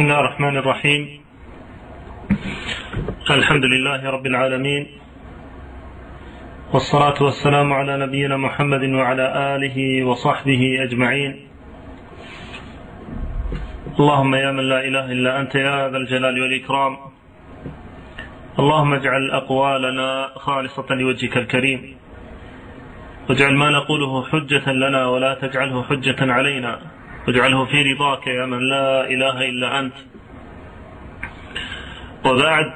بسم الله الرحمن الرحيم. الحمد لله رب العالمين، والصلاة والسلام على نبينا محمد وعلى آله وصحبه أجمعين. اللهم يا من لا إله إلا أنت يا ذا الجلال والإكرام، اللهم اجعل أقوالنا خالصة لوجهك الكريم، واجعل ما نقوله حجة لنا ولا تجعله حجة علينا، واجعله في رضاك يا من لا إله إلا أنت. وبعد،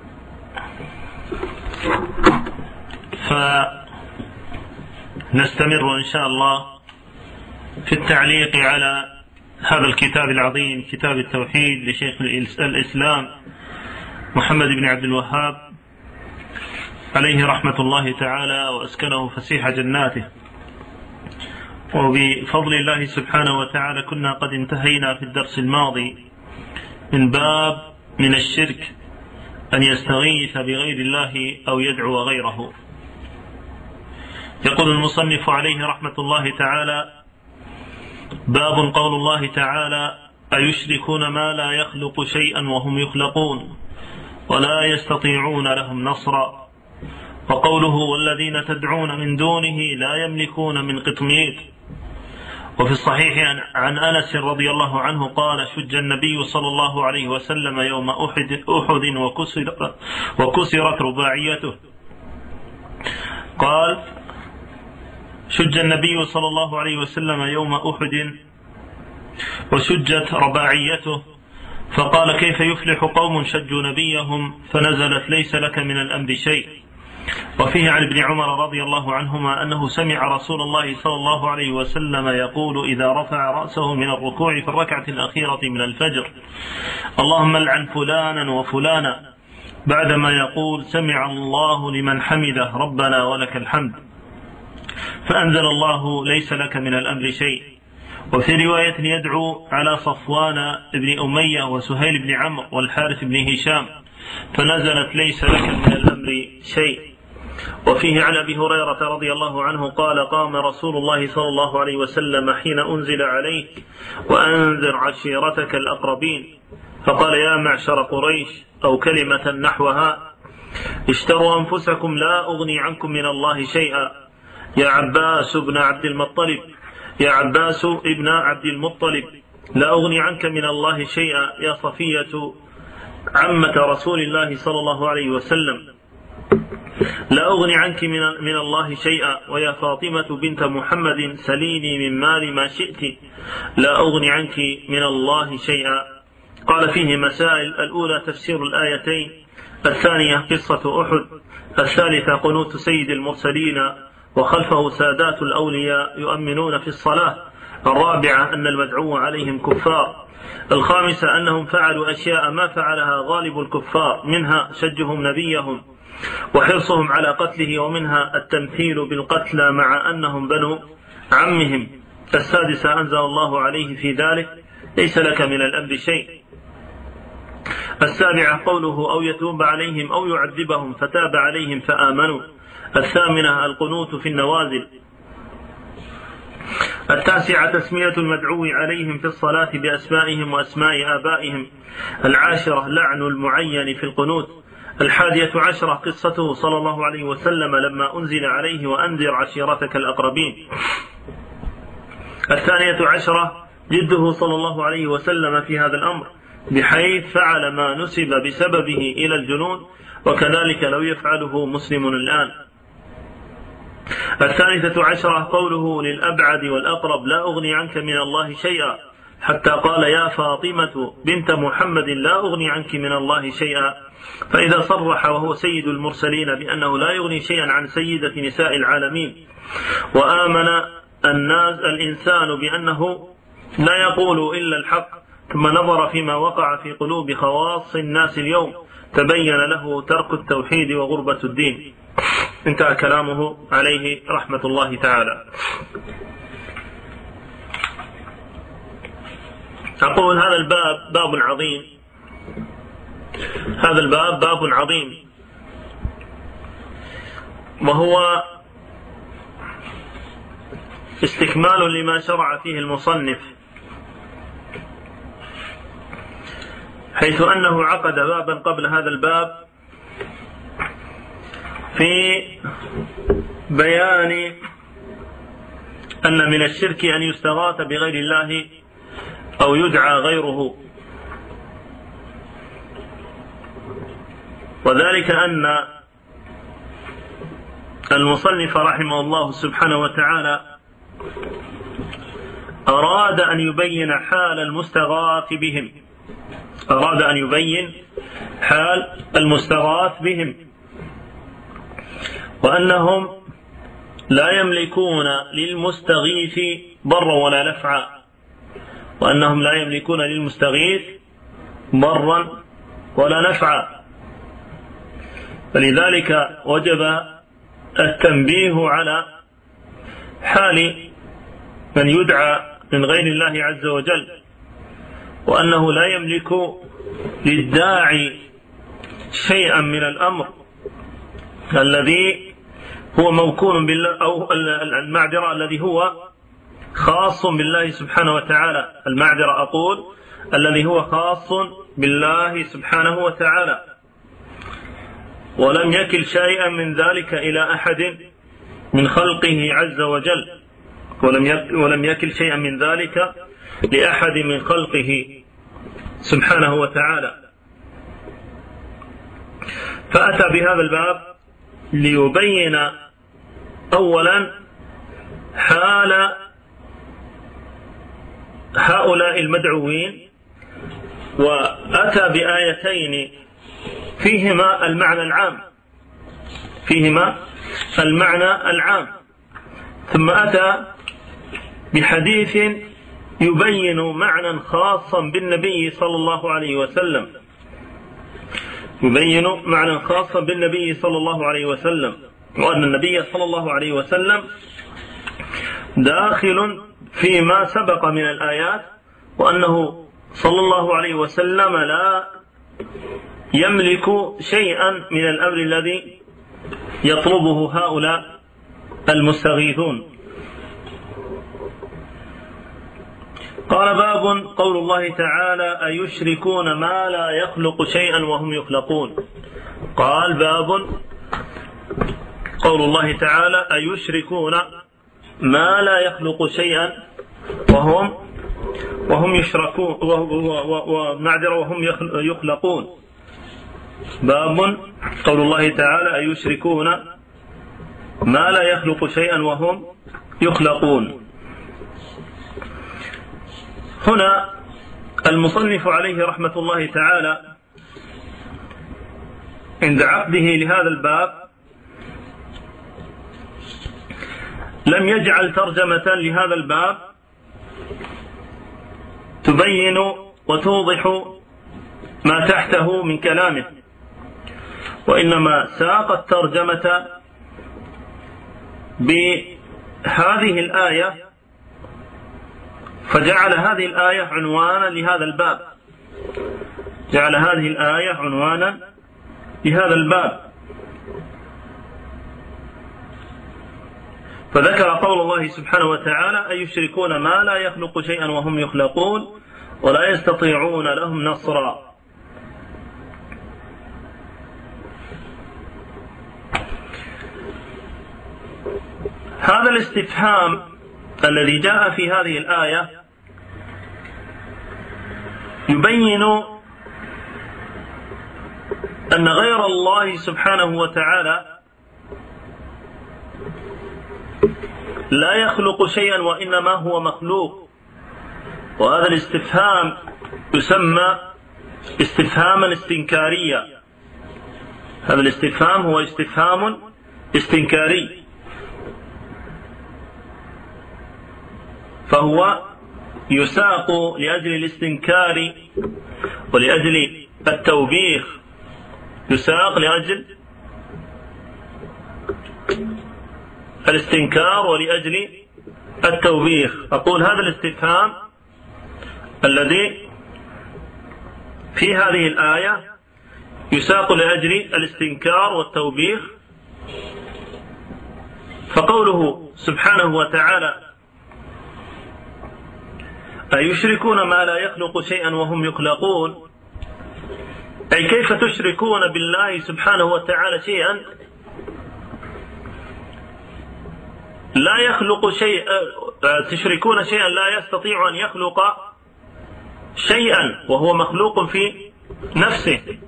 فنستمر إن شاء الله في التعليق على هذا الكتاب العظيم، كتاب التوحيد لشيخ الإسلام محمد بن عبد الوهاب عليه رحمة الله تعالى، وأسكنه فسيح جناته. وبفضل الله سبحانه وتعالى كنا قد انتهينا في الدرس الماضي من باب من الشرك أن يستغيث بغير الله أو يدعو غيره. يقول المصنف عليه رحمة الله تعالى: باب قول الله تعالى: أيشركون ما لا يخلق شيئا وهم يخلقون ولا يستطيعون لهم نصرا. وقوله: والذين تدعون من دونه لا يملكون من قطمير. وفي الصحيح عن أنس رضي الله عنه قال: شج النبي صلى الله عليه وسلم يوم أحد وكسرت رباعيته. قال: شج النبي صلى الله عليه وسلم يوم أحد وشجت رباعيته، فقال: كيف يفلح قوم شجوا نبيهم؟ فنزلت: ليس لك من الأمر شيء. وفيه عن ابن عمر رضي الله عنهما أنه سمع رسول الله صلى الله عليه وسلم يقول إذا رفع رأسه من الركوع في الركعة الأخيرة من الفجر: اللهم لعن فلانا وفلانا، بعدما يقول: سمع الله لمن حمده ربنا ولك الحمد. فأنزل الله: ليس لك من الأمر شيء. وفي رواية: يدعو على صفوان بن أمية وسهيل بن عمرو والحارث بن هشام، فنزلت: ليس لك من الأمر شيء. وفيه عن أبي هريرة رضي الله عنه قال: قام رسول الله صلى الله عليه وسلم حين أنزل عليه: وأنذر عشيرتك الأقربين، فقال: يا معشر قريش، أو كلمة نحوها: اشتروا أنفسكم لا أغني عنكم من الله شيئا. يا عباس ابن عبد المطلب، يا عباس ابن عبد المطلب، لا أغني عنك من الله شيئا. يا صفية عمة رسول الله صلى الله عليه وسلم، لا أغني عنك من الله شيئا. ويا فاطمة بنت محمد، سليني من مال ما شئت، لا أغني عنك من الله شيئا. قال: فيه مسائل: الأولى تفسير الآيتين، الثانية قصة أحد، الثالثة قنوت سيد المرسلين وخلفه سادات الأولياء يؤمنون في الصلاة، الرابعة أن المدعو عليهم كفار، الخامسة أنهم فعلوا أشياء ما فعلها غالب الكفار، منها شجهم نبيهم وحرصهم على قتله، ومنها التمثيل بالقتلى مع أنهم بنو عمهم، السادسة أنزل الله عليه في ذلك: ليس لك من الأمر شيء، السابعة قوله: أو يتوب عليهم أو يعذبهم فتاب عليهم فآمنوا، الثامنة القنوت في النوازل، التاسعة تسمية المدعو عليهم في الصلاة بأسمائهم وأسماء آبائهم، العاشرة لعن المعين في القنوت، 11 قصته صلى الله عليه وسلم لما أنزل عليه: وأنذر عشيرتك الأقربين، 12 جده صلى الله عليه وسلم في هذا الأمر، بحيث فعل ما نسب بسببه إلى الجنون، وكذلك لو يفعله مسلم الآن. 13 قوله للأبعد والأقرب: لا أغني عنك من الله شيئا، حتى قال: يا فاطمة بنت محمد، لا أغني عنك من الله شيئا. فإذا صرح وهو سيد المرسلين بأنه لا يغني شيئا عن سيدة نساء العالمين، وآمن الإنسان بأنه لا يقول إلا الحق، ثم نظر فيما وقع في قلوب خواص الناس اليوم، تبين له ترك التوحيد وغربة الدين. انتهى كلامه عليه رحمة الله تعالى. أقول: هذا الباب باب عظيم، هذا الباب باب عظيم، وهو استكمال لما شرع فيه المصنف حيث أنه عقد بابا قبل هذا الباب في بيان أن من الشرك أن يستغاث بغير الله أو يدعى غيره، وذلك أن المصنف رحمه الله سبحانه وتعالى أراد أن يبين حال المستغاث بهم، أراد أن يبين حال المستغاث بهم، وأنهم لا يملكون للمستغيث ضرا ولا نفعا، وأنهم لا يملكون للمستغيث ضرا ولا نفعا. فلذلك وجب التنبيه على حال من يدعى من غير الله عز وجل، وأنه لا يملك للداعي شيئا من الأمر الذي هو موكول بالله، أو المعذرة الذي هو خاص بالله سبحانه وتعالى، المعذرة أقول الذي هو خاص بالله سبحانه وتعالى، ولم يكل شيئا من ذلك إلى أحد من خلقه عز وجل، ولم يكل شيئا من ذلك لأحد من خلقه سبحانه وتعالى. فأتى بهذا الباب ليبين أولا حال هؤلاء المدعوين، وأتى بآيتين فيهما المعنى العام، ثم أتى بحديث يبين معنى خاصا بالنبي صلى الله عليه وسلم، يبين معنى خاصا بالنبي صلى الله عليه وسلم، وأن النبي صلى الله عليه وسلم داخل فيما سبق من الآيات، وأنه صلى الله عليه وسلم لا يملك شيئا من الأمر الذي يطلبه هؤلاء المستغيثون. قال باب قول الله تعالى أيشركون ما لا يخلق شيئا وهم يخلقون. قال باب قول الله تعالى أيشركون ما لا يخلق شيئا وهم يشركون وهم يخلقون. باب قول الله تعالى أيشركون ما لا يخلق شيئا وهم يخلقون. هنا المصنف عليه رحمة الله تعالى عند عقده لهذا الباب لم يجعل ترجمة لهذا الباب تبين وتوضح ما تحته من كلامه، وإنما ساق الترجمة بهذه الآية، فجعل هذه الآية عنوانا لهذا الباب، جعل هذه الآية عنوانا لهذا الباب. فذكر قول الله سبحانه وتعالى أيشركون ما لا يخلق شيئا وهم يخلقون ولا يستطيعون لهم نصرا. هذا الاستفهام الذي جاء في هذه الآية يبين أن غير الله سبحانه وتعالى لا يخلق شيئا وإنما هو مخلوق، وهذا الاستفهام يسمى استفهاما استنكاريا. هذا الاستفهام هو استفهام استنكاري، فهو يساق لأجل الاستنكار ولأجل التوبيخ، يساق لأجل الاستنكار ولأجل التوبيخ. أقول هذا الاستفهام الذي في هذه الآية يساق لأجل الاستنكار والتوبيخ. فقوله سبحانه وتعالى أيشركون ما لا يخلق شيئا وهم يخلقون، أي كيف تشركون بالله سبحانه وتعالى شيئا لا يخلق شيئا، تشركون شيئا لا يستطيع أن يخلق شيئا وهو مخلوق في نفسه.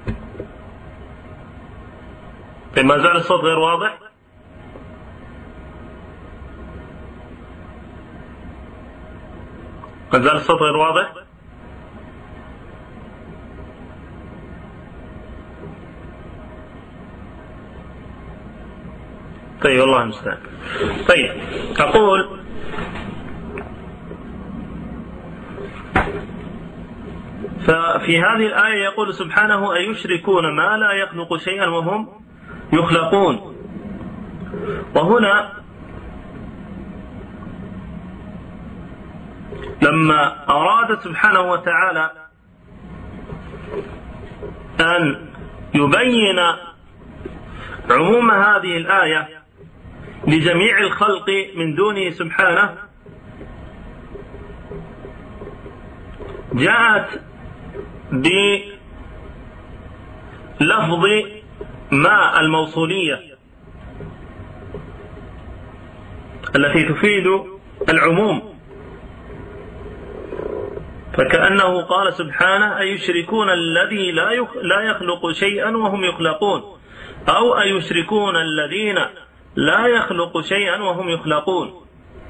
ما زال الصوت غير واضح؟ ما زال الصوت غير واضح؟ طيب والله المستعان. طيب أقول ففي هذه الآية يقول سبحانه أيشركون ما لا يخلق شيئا وهم يخلقون. وهنا لما أراد سبحانه وتعالى أن يبين عموم هذه الآية لجميع الخلق من دونه سبحانه جاءت بلفظ ما الموصولية التي تفيد العموم، فكأنه قال سبحانه أيشركون الذي لا يخلق شيئا وهم يخلقون، أو أيشركون الذين لا يخلق شيئا وهم يخلقون.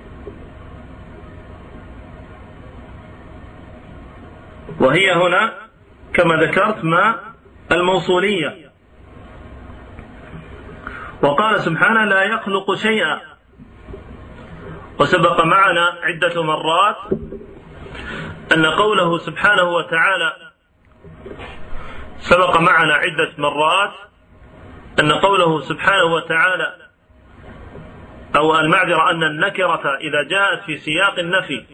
وهي هنا كما ذكرت ما الموصولية. وقال سبحانه لا يخلق شيئا، وسبق معنا عدة مرات أن قوله سبحانه وتعالى سبق معنا عدة مرات أن قوله سبحانه وتعالى أو المعذرة أن النكرة إذا جاءت في سياق النفي.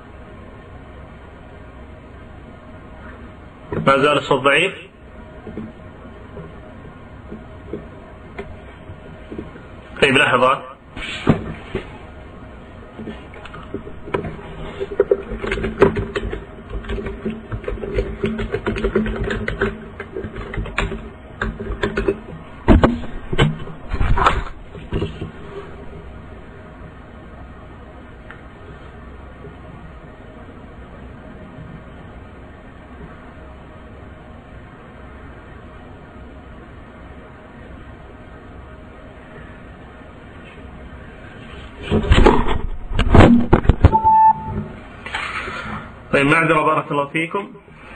ما زال الصوت ضعيف؟ طيب لحظة. طيب معذرة بارك الله فيكم.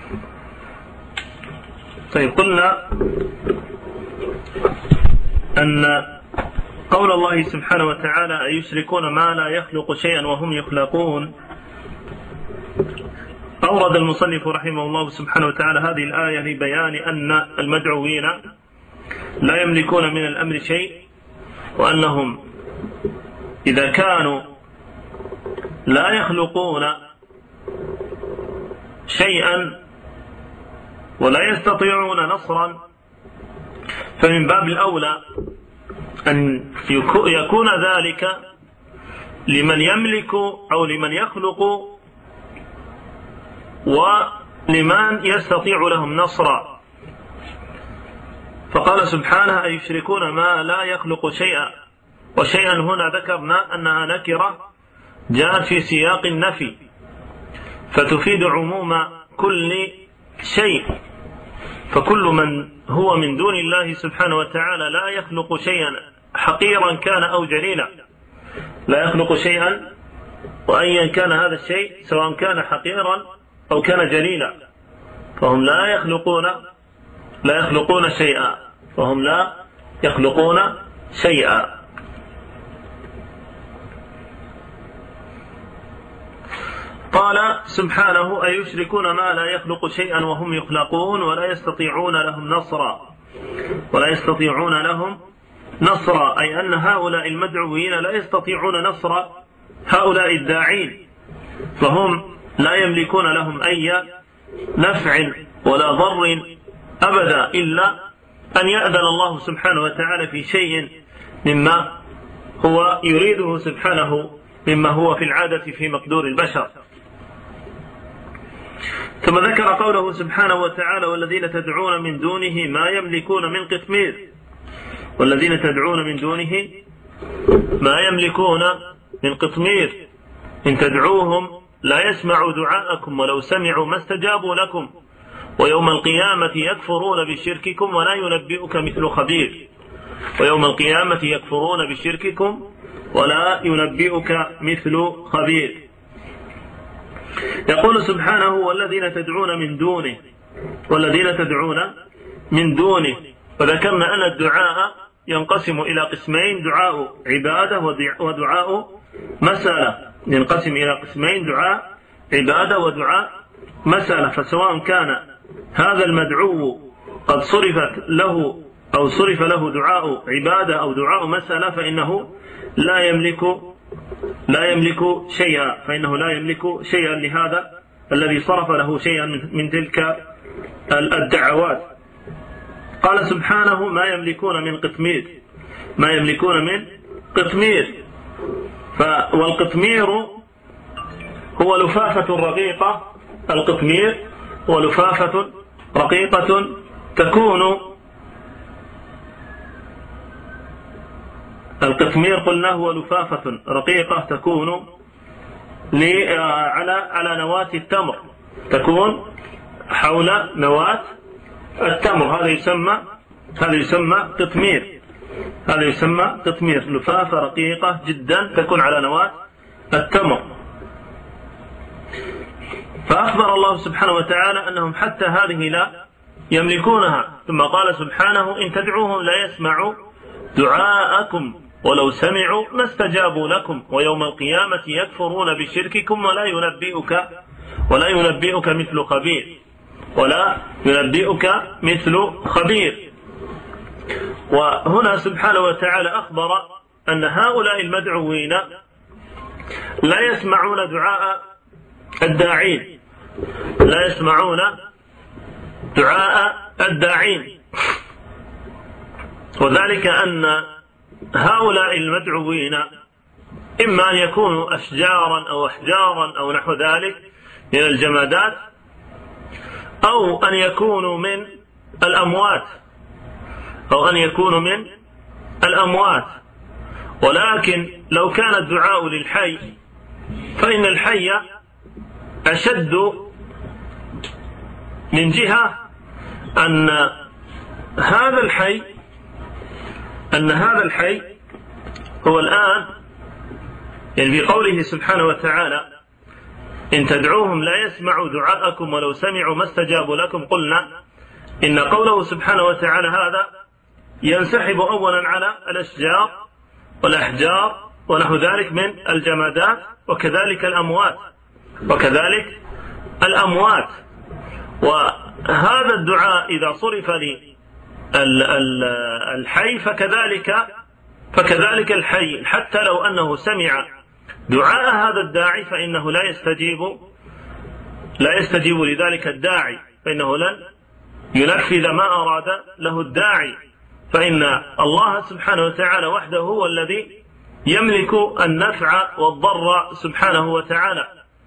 طيب قلنا أن قول الله سبحانه وتعالى أيشركون ما لا يخلق شيئا وهم يخلقون، أورد المصنف رحمه الله سبحانه وتعالى هذه الآية لبيان أن المدعوين لا يملكون من الأمر شيء، وأنهم إذا كانوا لا يخلقون شيئا ولا يستطيعون نصرا فمن باب الأولى أن يكون ذلك لمن يملك أو لمن يخلق ولمن يستطيع لهم نصرا. فقال سبحانه أيشركون ما لا يخلق شيئا، وشيئا هنا ذكرنا أنها نكرة جاءت في سياق النفي فتفيد عموم كل شيء، فكل من هو من دون الله سبحانه وتعالى لا يخلق شيئا حقيرا كان أو جليلا، لا يخلق شيئا وأيا كان هذا الشيء سواء كان حقيرا أو كان جليلا، فهم لا يخلقون شيئا، فهم لا يخلقون شيئا. قال سبحانه أيشركون ما لا يخلق شيئا وهم يخلقون ولا يستطيعون لهم نصرا، أي أن هؤلاء المدعوين لا يستطيعون نصر هؤلاء الداعين، فهم لا يملكون لهم أي نفع ولا ضر أبدا إلا أن يأذن الله سبحانه وتعالى في شيء مما هو يريده سبحانه مما هو في العادة في مقدور البشر. ثم ذكر قوله سبحانه وتعالى: والذين تدعون من دونه ما يملكون من قطمير. والذين تدعون من دونه ما يملكون من قطمير، إن تدعوهم لا يسمعوا دعاءكم ولو سمعوا ما استجابوا لكم ويوم القيامة يكفرون بشرككم ولا ينبئك مثل خبير. ويوم القيامة يكفرون بشرككم ولا ينبئك مثل خبير. يقول سبحانه: والذين تدعون من دونه. والذين تدعون من دونه. وذكرنا أن الدعاء ينقسم إلى قسمين: دعاء عبادة ودعاء مسألة. ينقسم إلى قسمين: دعاء عبادة ودعاء مسألة. فسواء كان هذا المدعو قد صرفت له أو صرف له دعاء عبادة أو دعاء مسألة فإنه لا يملك شيئا، فإنه لا يملك شيئا لهذا الذي صرف له شيئا من تلك الدعوات. قال سبحانه: ما يملكون من قطمير. ما يملكون من قطمير. والقطمير هو لفافة رقيقة. القطمير هو لفافة رقيقة تكون. القطمير قلنا هو لفافة رقيقة تكون على نواة التمر، تكون حول نواة التمر. هذا يسمى قطمير. هذا يسمى قطمير، لفافة رقيقة جدا تكون على نواة التمر. فأخبر الله سبحانه وتعالى أنهم حتى هذه لا يملكونها. ثم قال سبحانه: إن تدعوهم لا يسمعوا دعاءكم ولو سمعوا ما استجابوا لكم ويوم القيامة يكفرون بشرككم ولا ينبئك مثل خبير. ولا ينبئك مثل خبير. وهنا سبحانه وتعالى أخبر أن هؤلاء المدعوين لا يسمعون دعاء الداعين. لا يسمعون دعاء الداعين. وذلك أن هؤلاء المدعوين إما أن يكونوا أشجارا أو أحجارا أو نحو ذلك من الجمادات، أو أن يكونوا من الأموات. ولكن لو كان الدعاء للحي فإن الحي أشد من جهة أن هذا الحي هو الآن يعني بقوله سبحانه وتعالى: إن تدعوهم لا يسمعوا دعاءكم ولو سمعوا ما استجابوا لكم. قلنا إن قوله سبحانه وتعالى هذا ينسحب أولا على الأشجار والأحجار ونحو ذلك من الجمادات، وكذلك الأموات. وهذا الدعاء إذا صرف للحي فكذلك الحي، حتى لو أنه سمع دعاء هذا الداعي فإنه لا يستجيب لذلك الداعي، فإنه لن ينفذ ما أراد له الداعي. فإن الله سبحانه وتعالى وحده هو الذي يملك النفع والضر سبحانه وتعالى.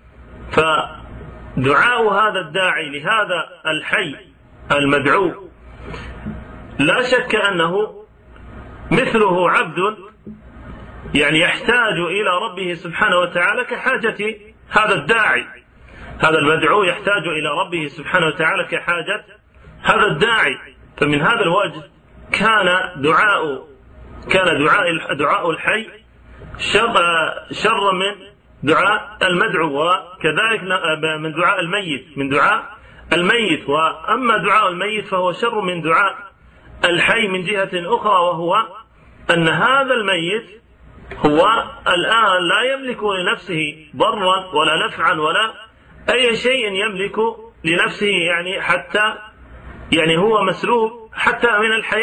فدعاء هذا الداعي لهذا الحي المدعو لا شك أنه مثله عبد يعني يحتاج إلى ربه سبحانه وتعالى كحاجة هذا الداعي. هذا المدعو يحتاج إلى ربه سبحانه وتعالى كحاجة هذا الداعي. فمن هذا الوجه كان دعاء الحي شر من دعاء المدعو، وكذلك من دعاء الميت. وأما دعاء الميت فهو شر من دعاء الحي من جهة أخرى، وهو أن هذا الميت هو الآن لا يملك لنفسه ضرا ولا نفعا ولا أي شيء يملك لنفسه، يعني حتى هو مسلوب حتى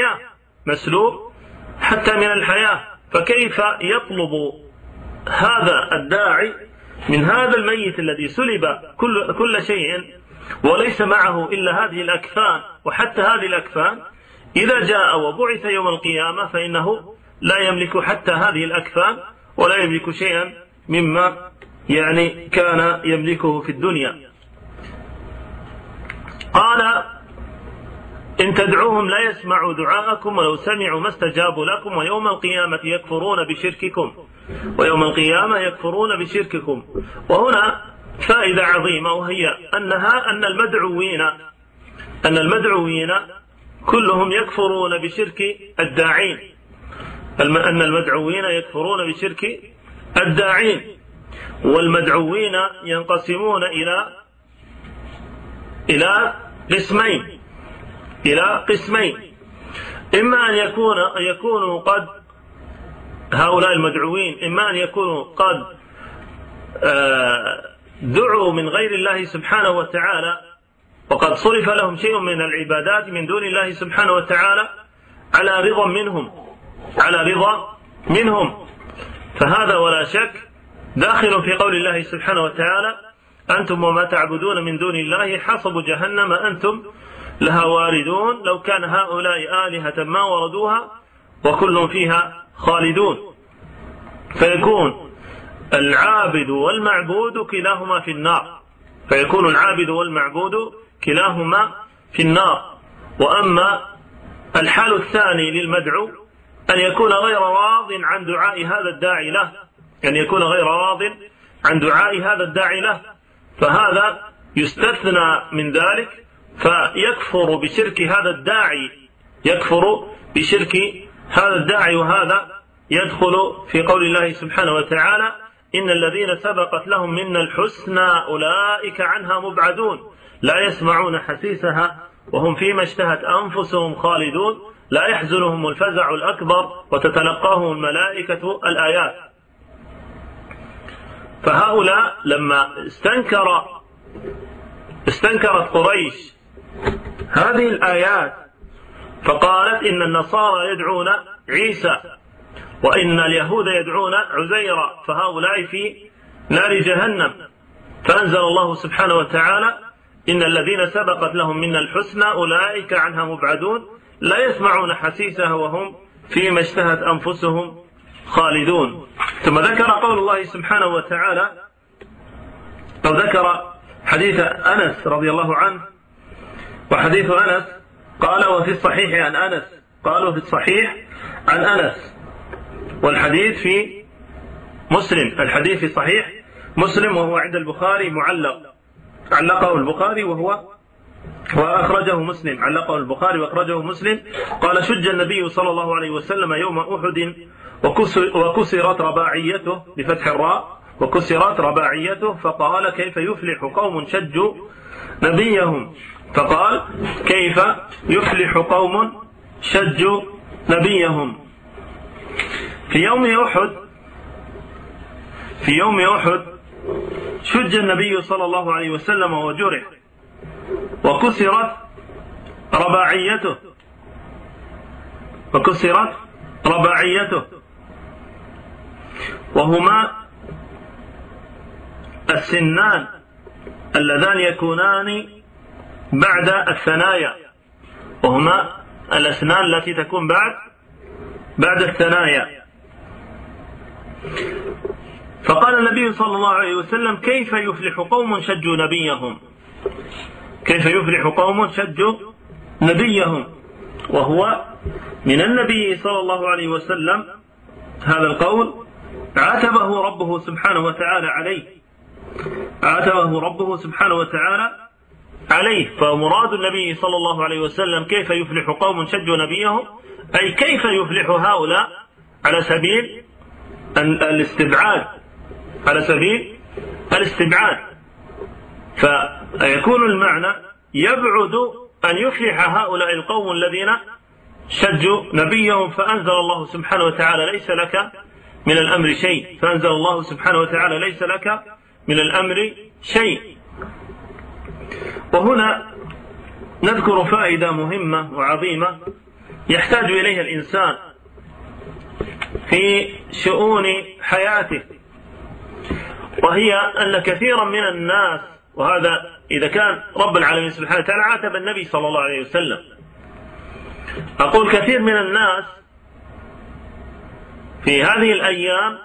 من الحياة. فكيف يطلب هذا الداعي من هذا الميت الذي سلب كل شيء وليس معه إلا هذه الأكفان؟ وحتى هذه الأكفان إذا جاء وبعث يوم القيامة فإنه لا يملك حتى هذه الأكفان ولا يملك شيئا مما كان يملكه في الدنيا. قال إن تدعوهم لا يسمعوا دعاءكم ولو سمعوا ما استجابوا لكم ويوم القيامة يكفرون بشرككم وهنا فائدة عظيمة، وهي أن المدعوين كلهم يكفرون بشرك الداعين، أن المدعوين يكفرون بشرك الداعين، والمدعوين ينقسمون إلى قسمين، إما أن يكونوا قد هؤلاء المدعوين إما أن يكونوا قد دعوا من غير الله سبحانه وتعالى وقد صرف لهم شيء من العبادات من دون الله سبحانه وتعالى على رضا منهم، فهذا ولا شك داخل في قول الله سبحانه وتعالى أنتم وما تعبدون من دون الله حصب جهنم أنتم لها واردون لو كان هؤلاء آلهة ما وردوها وكل فيها خالدون. فيكون العابد والمعبود كلاهما في النار. وأما الحال الثاني للمدعو أن يكون غير راض عن دعاء هذا الداعي له، فهذا يستثنى من ذلك فيكفر بشرك هذا الداعي، وهذا يدخل في قول الله سبحانه وتعالى إن الذين سبقت لهم منا الحسنى أولئك عنها مبعدون لا يسمعون حسيسها وهم فيما اشتهت أنفسهم خالدون لا يحزنهم الفزع الأكبر وتتلقاهم الملائكة الآيات. فهؤلاء لما استنكرت قريش هذه الآيات فقالت إن النصارى يدعون عيسى وإن اليهود يدعون عزيرا فهؤلاء في نار جهنم، فأنزل الله سبحانه وتعالى إن الذين سبقت لهم منا الحسنى أولئك عنها مبعدون لا يسمعون حسيسها وهم فيما اشتهت أنفسهم خالدون. ثم ذكر قول الله سبحانه وتعالى أو ذكر حديث أنس رضي الله عنه، وحديث أنس قال وفي الصحيح عن أنس، قالوا في الصحيح عن أنس، والحديث في مسلم، الحديث في صحيح مسلم وهو عند البخاري علقه البخاري وأخرجه مسلم، علقه البخاري وأخرجه مسلم. قال شج النبي صلى الله عليه وسلم يوم أحد وكسرت رباعيته بفتح الراء وكسرت رباعيته فقال كيف يفلح قوم شجوا نبيهم في يوم أحد شج النبي صلى الله عليه وسلم وجرح وكسرت رباعيته وهما السنان اللذان يكونان بعد الثنايا، وهما الأسنان التي تكون بعد الثنايا. فقال النبي صلى الله عليه وسلم كيف يفلح قوم شجوا نبيهم، وهو من النبي صلى الله عليه وسلم هذا القول عاتبه ربه سبحانه وتعالى عليه. فمراد النبي صلى الله عليه وسلم كيف يفلح قوم شجوا نبيهم، أي كيف يفلح هؤلاء على سبيل الاستبعاد، فيكون المعنى يبعد أن يفلح هؤلاء القوم الذين شجوا نبيهم، فأنزل الله سبحانه وتعالى ليس لك من الأمر شيء. وهنا نذكر فائدة مهمة وعظيمة يحتاج إليها الإنسان في شؤون حياته، وهي أن كثيرا من الناس، وهذا إذا كان رب العالمين سبحانه وتعالى عاتب النبي صلى الله عليه وسلم، أقول كثير من الناس في هذه الأيام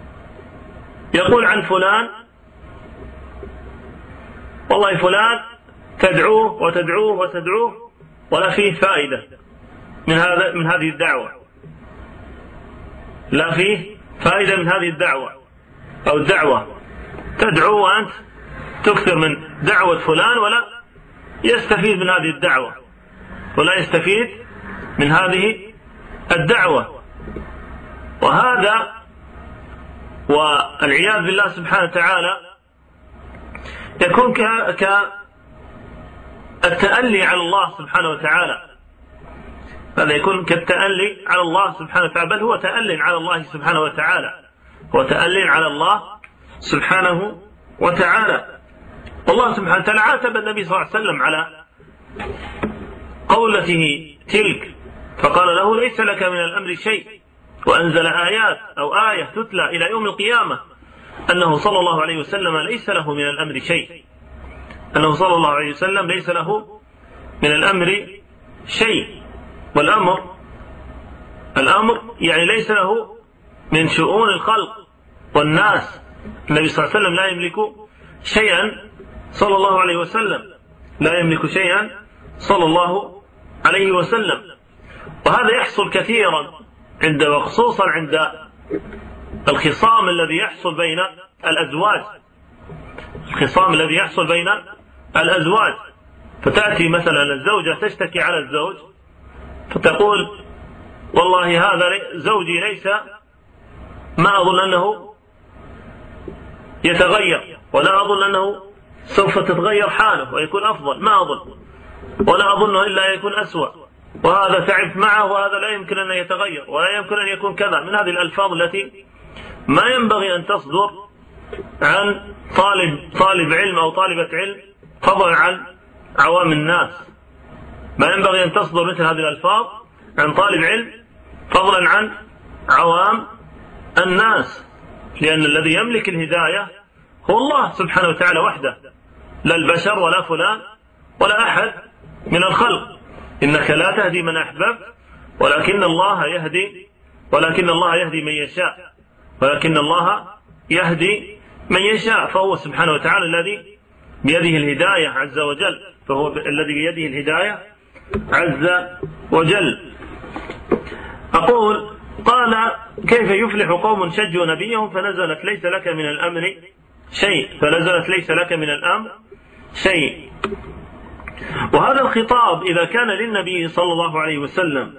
يقول عن فلان والله فلان تدعوه وتدعوه وتدعوه ولا فيه فائدة من هذه الدعوة، لا فيه فائدة من هذه الدعوة أو الدعوة، تدعو وأنت تكثر من دعوة فلان ولا يستفيد من هذه الدعوة ولا يستفيد من هذه الدعوة. وهذا والعياذ بالله سبحانه وتعالى يكون كالتألي على الله سبحانه وتعالى، هذا يكون كالتألي على الله سبحانه وتعالى، بل هو تأل على الله سبحانه وتعالى، هو تأل على الله سبحانه وتعالى. والله سبحانه وتعالى عاتب النبي صلى الله عليه وسلم على قولته تلك، فقال له ليس لك من الأمر شيء، وأنزل آيات أو آية تتلى إلى يوم القيامة أنه صلى الله عليه وسلم ليس له من الأمر شيء، أنه صلى الله عليه وسلم ليس له من الأمر شيء. والأمر يعني ليس له من شؤون الخلق والناس. النبي صلى الله عليه وسلم لا يملك شيئا صلى الله عليه وسلم، لا يملك شيئا صلى الله عليه وسلم. وهذا يحصل كثيرا وخصوصا عند الخصام الذي يحصل بين الأزواج، الخصام الذي يحصل بين الأزواج، فتأتي مثلا الزوجة تشتكي على الزوج فتقول والله هذا زوجي ليس، ما أظن أنه يتغير، ولا أظن أنه سوف تتغير حاله ويكون أفضل، ما أظن، ولا أظنه إلا يكون أسوأ، وهذا تعبت معه وهذا لا يمكن أن يتغير ولا يمكن أن يكون كذا، من هذه الألفاظ التي ما ينبغي أن تصدر عن طالب علم أو طالبة علم فضلا عن عوام الناس. ما ينبغي أن تصدر مثل هذه الألفاظ عن طالب علم فضلا عن عوام الناس، لأن الذي يملك الهداية هو الله سبحانه وتعالى وحده، لا البشر ولا فلان ولا أحد من الخلق. إنك لا تهدي من أحببت ولكن الله يهدي من يشاء، ولكن الله يهدي من يشاء. فهو سبحانه وتعالى الذي بيده الهداية عز وجل، فهو الذي بيده الهداية عز وجل. أقول قال كيف يفلح قوم شجوا نبيهم فنزلت ليس لك من الأمر شيء. وهذا الخطاب إذا كان للنبي صلى الله عليه وسلم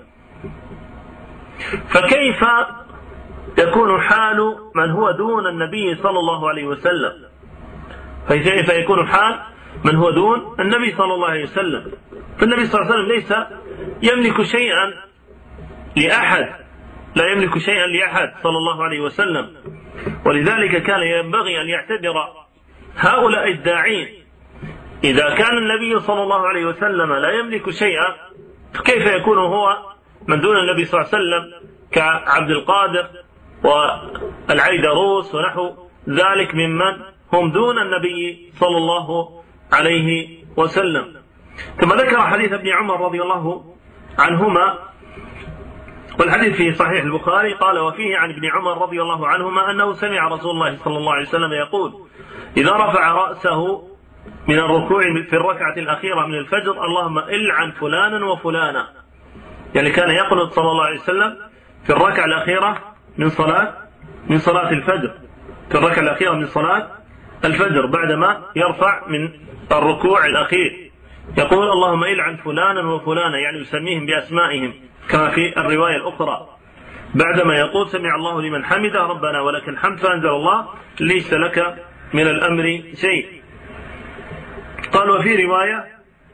فكيف يكون حال من هو دون النبي صلى الله عليه وسلم؟ فكيف يكون حال من هو دون النبي صلى الله عليه وسلم؟ فالنبي صلى الله عليه وسلم ليس يملك شيئا لأحد، لا يملك شيئا لأحد صلى الله عليه وسلم. ولذلك كان ينبغي أن يعتبر هؤلاء الداعين إذا كان النبي صلى الله عليه وسلم لا يملك شيئا، فكيف يكون هو من دون النبي صلى الله عليه وسلم كعبد القادر والعيدروس ونحو ذلك ممن هم دون النبي صلى الله عليه وسلم. ثم ذكر حديث ابن عمر رضي الله عنهما، والحديث في صحيح البخاري، قال وفيه عن ابن عمر رضي الله عنهما أنه سمع رسول الله صلى الله عليه وسلم يقول إذا رفع رأسه من الركوع في الركعة الأخيرة من الفجر اللهم إلعن فلانا وفلانا، يعني كان يقنط صلى الله عليه وسلم في الركعة الأخيرة من صلاة الفجر، في الركعة الأخيرة من صلاة الفجر بعدما يرفع من الركوع الأخير يقول اللهم إلعن فلانا وفلانا، يعني يسميهم بأسمائهم كما في الرواية الأخرى، بعدما يقول سمع الله لمن حمده ربنا ولك الحمد، فأنزل الله ليس لك من الأمر شيء. قال وفي رواية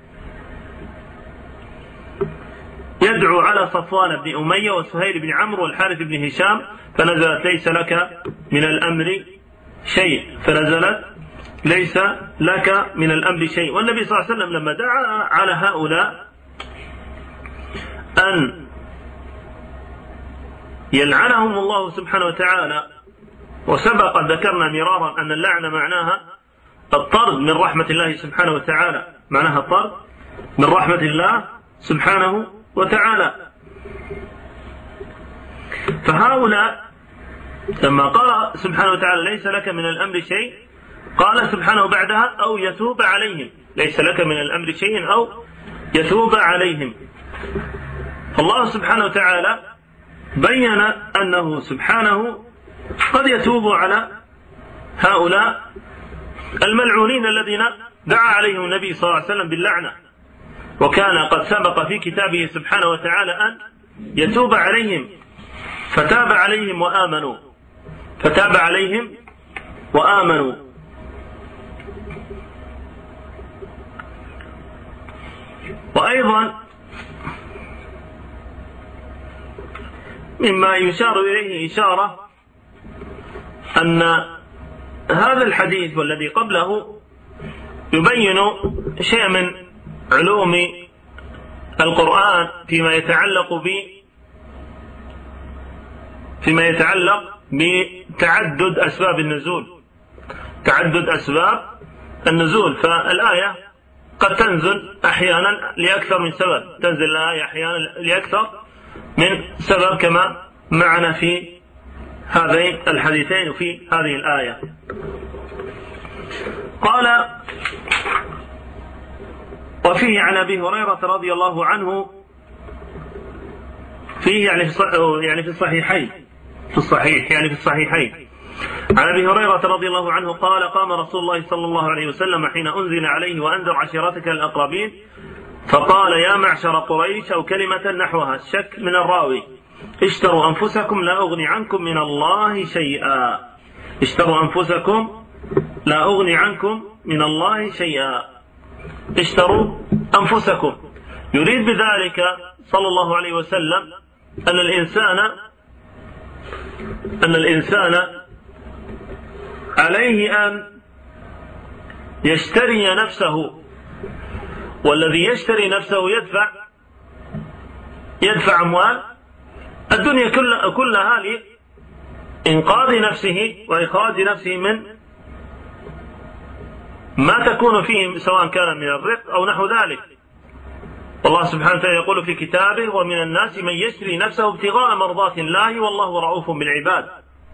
يدعو على صفوان بن أمية وسهيل بن عمرو والحارث بن هشام فنزلت ليس لك من الأمر شيء، فنزلت ليس لك من الأمر شيء. والنبي صلى الله عليه وسلم لما دعا على هؤلاء أن يلعنهم الله سبحانه وتعالى، وسبق ذكرنا مرارا أن اللعنة معناها الطرد من رحمة الله سبحانه وتعالى، معناها الطرد من رحمة الله سبحانه وتعالى. فهؤلاء لما قال سبحانه وتعالى ليس لك من الأمر شيء قال سبحانه بعدها أو يتوب عليهم، ليس لك من الأمر شيء أو يتوب عليهم. فالله سبحانه وتعالى بين أنه سبحانه قد يتوب على هؤلاء الملعونين الذين دعا عليهم النبي صلى الله عليه وسلم باللعنة، وكان قد سبق في كتابه سبحانه وتعالى أن يتوب عليهم، فتاب عليهم وآمنوا. وأيضا مما يشار إليه إشارة أن هذا الحديث والذي قبله يبين شيء من علوم القرآن فيما يتعلق بتعدد أسباب النزول. فالآية قد تنزل أحيانا لأكثر من سبب، تنزل الآية أحيانا لأكثر من سبب كما معنا في هذين الحديثين وفي هذه الآية. قال: وفيه عن أبي هريرة رضي الله عنه، فيه يعني في الصحيحين عن أبي هريرة رضي الله عنه قال: قام رسول الله صلى الله عليه وسلم حين أنزل عليه وأنذر عشيرتك الأقربين فقال: يا معشر قريش، أو كلمة نحوها، الشك من الراوي: اشتروا أنفسكم لا أغني عنكم من الله شيئا. اشتروا أنفسكم لا أغني عنكم من الله شيئا. اشتروا أنفسكم، يريد بذلك صلى الله عليه وسلم أن الإنسان عليه أن يشتري نفسه، والذي يشتري نفسه يدفع أموال الدنيا كلها لإنقاذ نفسه وإخراج نفسه من ما تكون فيه، سواء كان من الرق أو نحو ذلك. والله سبحانه وتعالى يقول في كتابه: ومن الناس من يشري نفسه ابتغاء مرضات الله والله رؤوف بالعباد.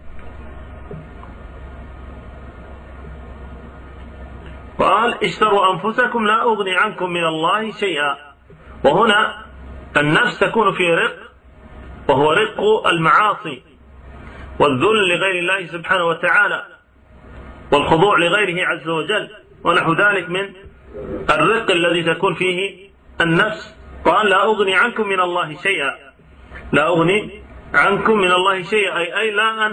قال: اشتروا أنفسكم لا أغني عنكم من الله شيئا. وهنا النفس تكون في رق، وهو رق المعاصي والذل لغير الله سبحانه وتعالى والخضوع لغيره عز وجل ونحو ذلك من الرق الذي تكون فيه النفس. قال: لا أغني عنكم من الله شيئا. لا أغني عنكم من الله شيئا، أي لا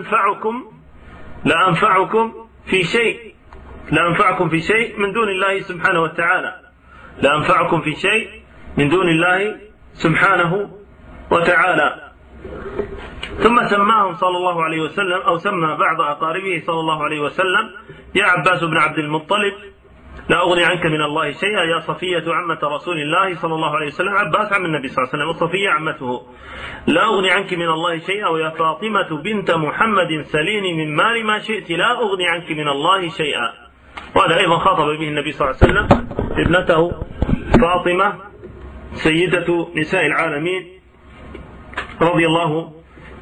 أنفعكم في شيء. لا أنفعكم في شيء من دون الله سبحانه وتعالى. لا أنفعكم في شيء من دون الله سبحانه وتعالى. ثم سماهم صلى الله عليه وسلم، أو سمى بعض أقاربه صلى الله عليه وسلم: يا عباس بن عبد المطلب، لا أغني عنك من الله شيئا. يا صفية عمة رسول الله صلى الله عليه وسلم، عباس عم النبي صلى الله عليه وسلم وصفية عمته، لا أغني عنك من الله شيئا. ويا فاطمة بنت محمد سليني من مال ما شئت، لا أغني عنك من الله شيئا. وهذا أيضا خاطب به النبي صلى الله عليه وسلم ابنته فاطمة سيدة نساء العالمين رضي الله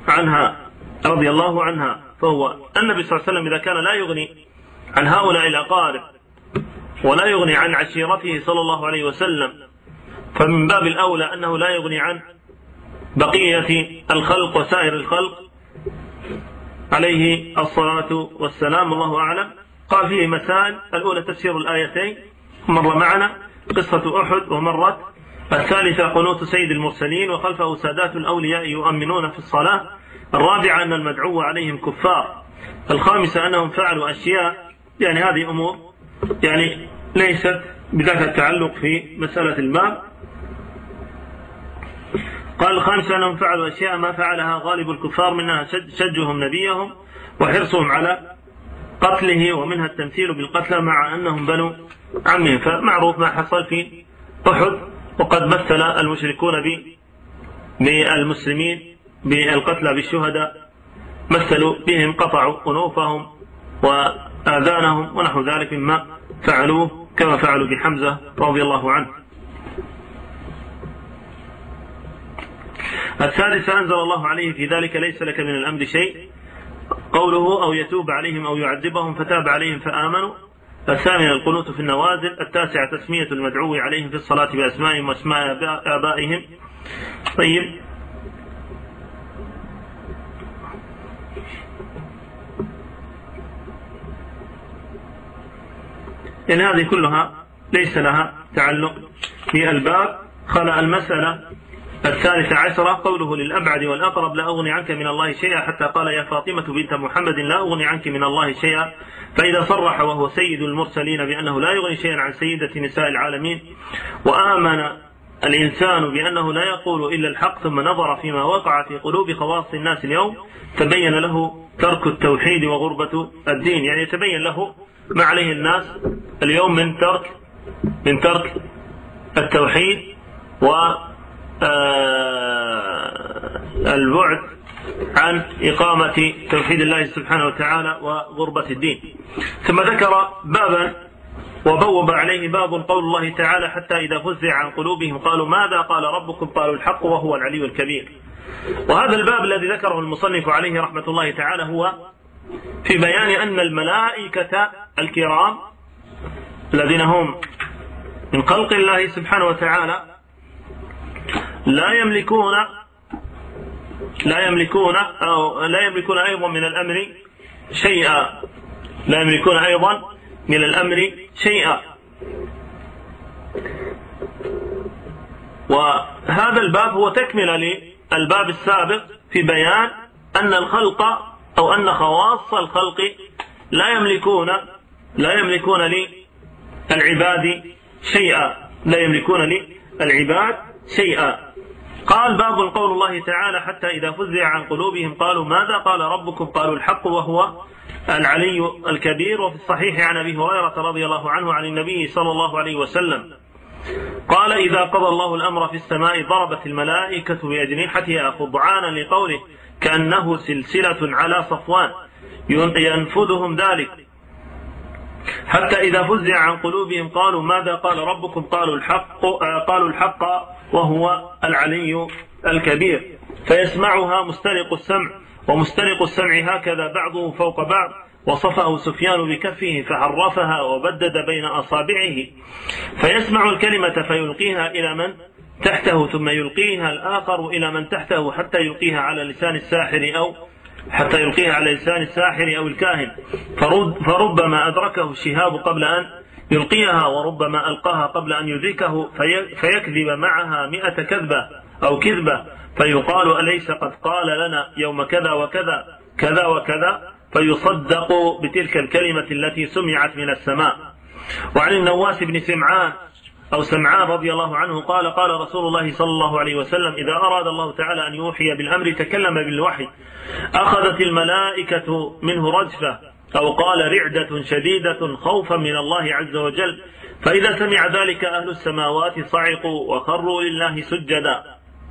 عنها. فهو النبي صلى الله عليه وسلم إذا كان لا يغني عن هؤلاء الأقارب ولا يغني عن عشيرته صلى الله عليه وسلم، فمن باب الأولى أنه لا يغني عن بقية الخلق وسائر الخلق عليه الصلاة والسلام. الله أعلم. قال فيه مسائل: الأولى تفسير الآيتين، مر معنا قصة أحد، ومرت الثالثة قنوت سيد المرسلين وخلفه سادات الأولياء يؤمنون في الصلاة. الرابعة أن المدعو عليهم كفار. الخامسة أنهم فعلوا أشياء، يعني هذه أمور يعني ليست بذات التعلق في مسألة الباب. قال: الخامسة أنهم فعلوا أشياء ما فعلها غالب الكفار، منها شجهم نبيهم وحرصهم على قتله، ومنها التمثيل بالقتلى مع أنهم بنو عمهم. فمعروف ما حصل في أحد، وقد مثل المشركون بالمسلمين بالقتلى بالشهداء، مثلوا بهم، قطعوا أنوفهم وآذانهم ونحو ذلك مما فعلوه، كما فعلوا بحمزة رضي الله عنه. الثالثة أنزل الله عليه في ذلك: ليس لك من الأمر شيء. قوله: أو يتوب عليهم أو يعذبهم فتاب عليهم فآمنوا، الثامنة القنوت في النوازل. التاسعة تسمية المدعو عليهم في الصلاة بأسمائهم وأسماء آبائهم. طيب، إن هذه كلها ليس لها تعلق في الباب. خلأ المسألة الثالثة عشرة قوله للأبعد والأقرب لا أغني عنك من الله شيئا، حتى قال يا فاطمة بنت محمد لا أغني عنك من الله شيئا. فإذا صرح وهو سيد المرسلين بأنه لا يغني شيئا عن سيدة نساء العالمين، وآمن الإنسان بأنه لا يقول إلا الحق، ثم نظر فيما وقع في قلوب خواص الناس اليوم، تبين له ترك التوحيد وغربة الدين. يعني يتبين له ما عليه الناس اليوم من ترك التوحيد والبعد عن إقامة توحيد الله سبحانه وتعالى وغربة الدين. ثم ذكر بابا وبوب عليه باب قول الله تعالى حتى إذا فزع عن قلوبهم قالوا ماذا قال ربكم قالوا الحق وهو العلي الكبير. وهذا الباب الذي ذكره المصنف عليه رحمة الله تعالى هو في بيان أن الملائكة الكرام الذين هم من خلق الله سبحانه وتعالى لا يملكون أيضا من الأمر شيئا. وهذا الباب هو تكملة للباب السابق في بيان أن الخلق أو أن خواص الخلق لا يملكون للعباد شيئا. قال باب قول الله تعالى حتى إذا فزع عن قلوبهم قالوا ماذا قال ربكم قالوا الحق وهو العلي الكبير. وفي الصحيح عن أبي هريرة رضي الله عنه عن النبي صلى الله عليه وسلم قال إذا قضى الله الأمر في السماء ضربت الملائكة بأجنحتها خضعانا لقوله كأنه سلسلة على صفوان ينفذهم ذلك، حتى إذا فزع عن قلوبهم قالوا ماذا قال ربكم قالوا الحق وهو العلي الكبير. فيسمعها مسترق السمع، ومسترق السمع هكذا بعضه فوق بعض. وصفه سفيان بكفه فعرفها وبدد بين أصابعه، فيسمع الكلمة فيلقيها إلى من تحته ثم يلقيها الآخر إلى من تحته حتى يلقيها على لسان الساحر أو الكاهن، فربما أدركه الشهاب قبل أن يلقيها، وربما ألقاها قبل أن يدركه فيكذب معها 100 كذبة أو كذبة، فيقال أليس قد قال لنا يوم كذا وكذا كذا وكذا، فيصدق بتلك الكلمة التي سمعت من السماء. وعن النواس بن سمعان رضي الله عنه قال قال رسول الله صلى الله عليه وسلم إذا أراد الله تعالى أن يوحي بالأمر تكلم بالوحي، أخذت الملائكة منه رجفة أو قال رعدة شديدة خوفا من الله عز وجل، فإذا سمع ذلك أهل السماوات صعقوا وخروا لله سجدا،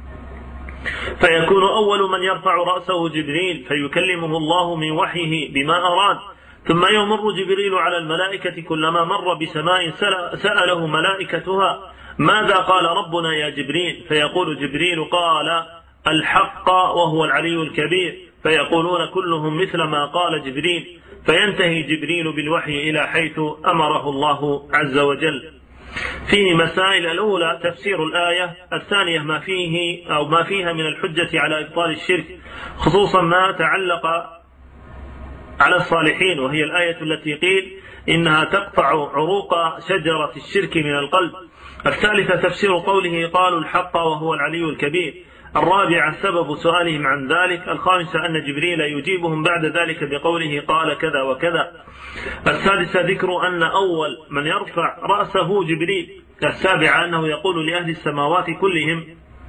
فيكون أول من يرفع رأسه جبريل فيكلمه الله من وحيه بما أراد، ثم يمر جبريل على الملائكة كلما مر بسماء سأله ملائكتها ماذا قال ربنا يا جبريل، فيقول جبريل قال الحق وهو العلي الكبير، فيقولون كلهم مثل ما قال جبريل، فينتهي جبريل بالوحي إلى حيث أمره الله عز وجل. فيه مسائل: الأولى تفسير الآية، الثانية ما فيها من الحجة على إبطال الشرك، خصوصا ما تعلق على الصالحين، وهي الآية التي قيل إنها تقطع عروق شجرة الشرك من القلب. الثالثة تفسير قوله قالوا الحق وهو العلي الكبير. الرابعة سبب سؤالهم عن ذلك. الخامسة أن جبريل يجيبهم بعد ذلك بقوله قال كذا وكذا. السادسة ذكر أن أول من يرفع رأسه جبريل. السابعة أنه يقول لأهل السماوات كلهم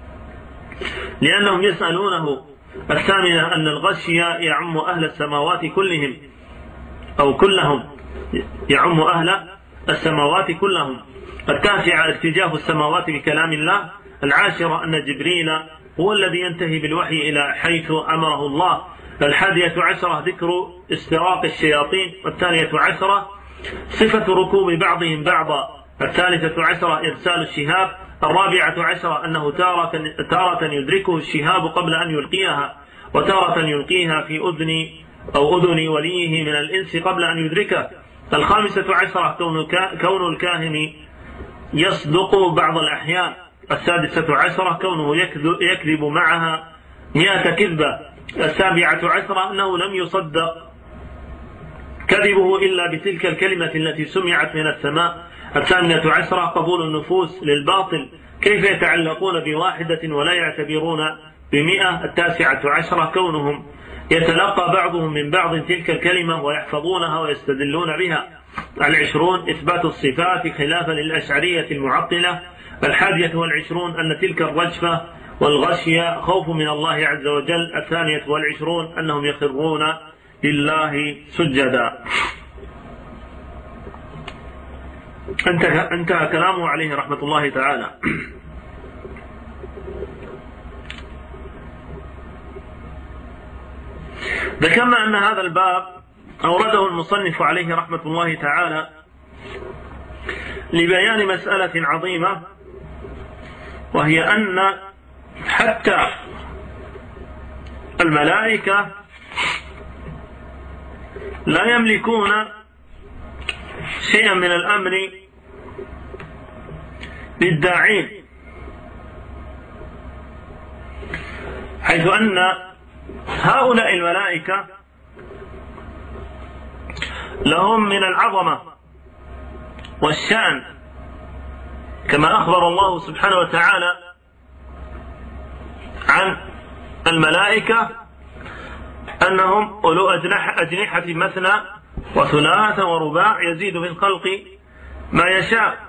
لأنهم يسألونه. الثامنة أن الغشي يعم أهل السماوات كلهم أو كلهم، يعم أهل السماوات كلهم. التاسعة ارتجاف السماوات بكلام الله. العاشرة أن جبريل هو الذي ينتهي بالوحي إلى حيث أمره الله. 11 ذكر استراق الشياطين. 12 صفة ركوب بعضهم بعضا. 13 إرسال الشهاب. 14 أنه تارة يدركه الشهاب قبل أن يلقيها، وتارة يلقيها في أذن وليه من الإنس قبل أن يدركه. 15 كون الكاهن يصدق بعض الأحيان. 16 كونه يكذب معها 100 كذبة. 17 أنه لم يصدق كذبه إلا بتلك الكلمة التي سمعت من السماء. 18 قبول النفوس للباطل، كيف يتعلقون بواحدة ولا يعتبرون ب100. 19 كونهم يتلقى بعضهم من بعض تلك الكلمة ويحفظونها ويستدلون بها. 20 إثبات الصفات خلافا للأشعرية المعطلة. 21 أن تلك الرجفة والغشية خوف من الله عز وجل. 22 أنهم يخرون لله سجدا. انتهى كلامه عليه رحمة الله تعالى. ذكرنا أن هذا الباب أورده المصنف عليه رحمة الله تعالى لبيان مسألة عظيمة، وهي أن حتى الملائكة لا يملكون شيئا من الأمر للداعين، حيث أن هؤلاء الملائكة لهم من العظمة والشأن كما أخبر الله سبحانه وتعالى عن الملائكة أنهم أولو أجنحة مثنى وثلاث ورباع يزيد في الخلق ما يشاء.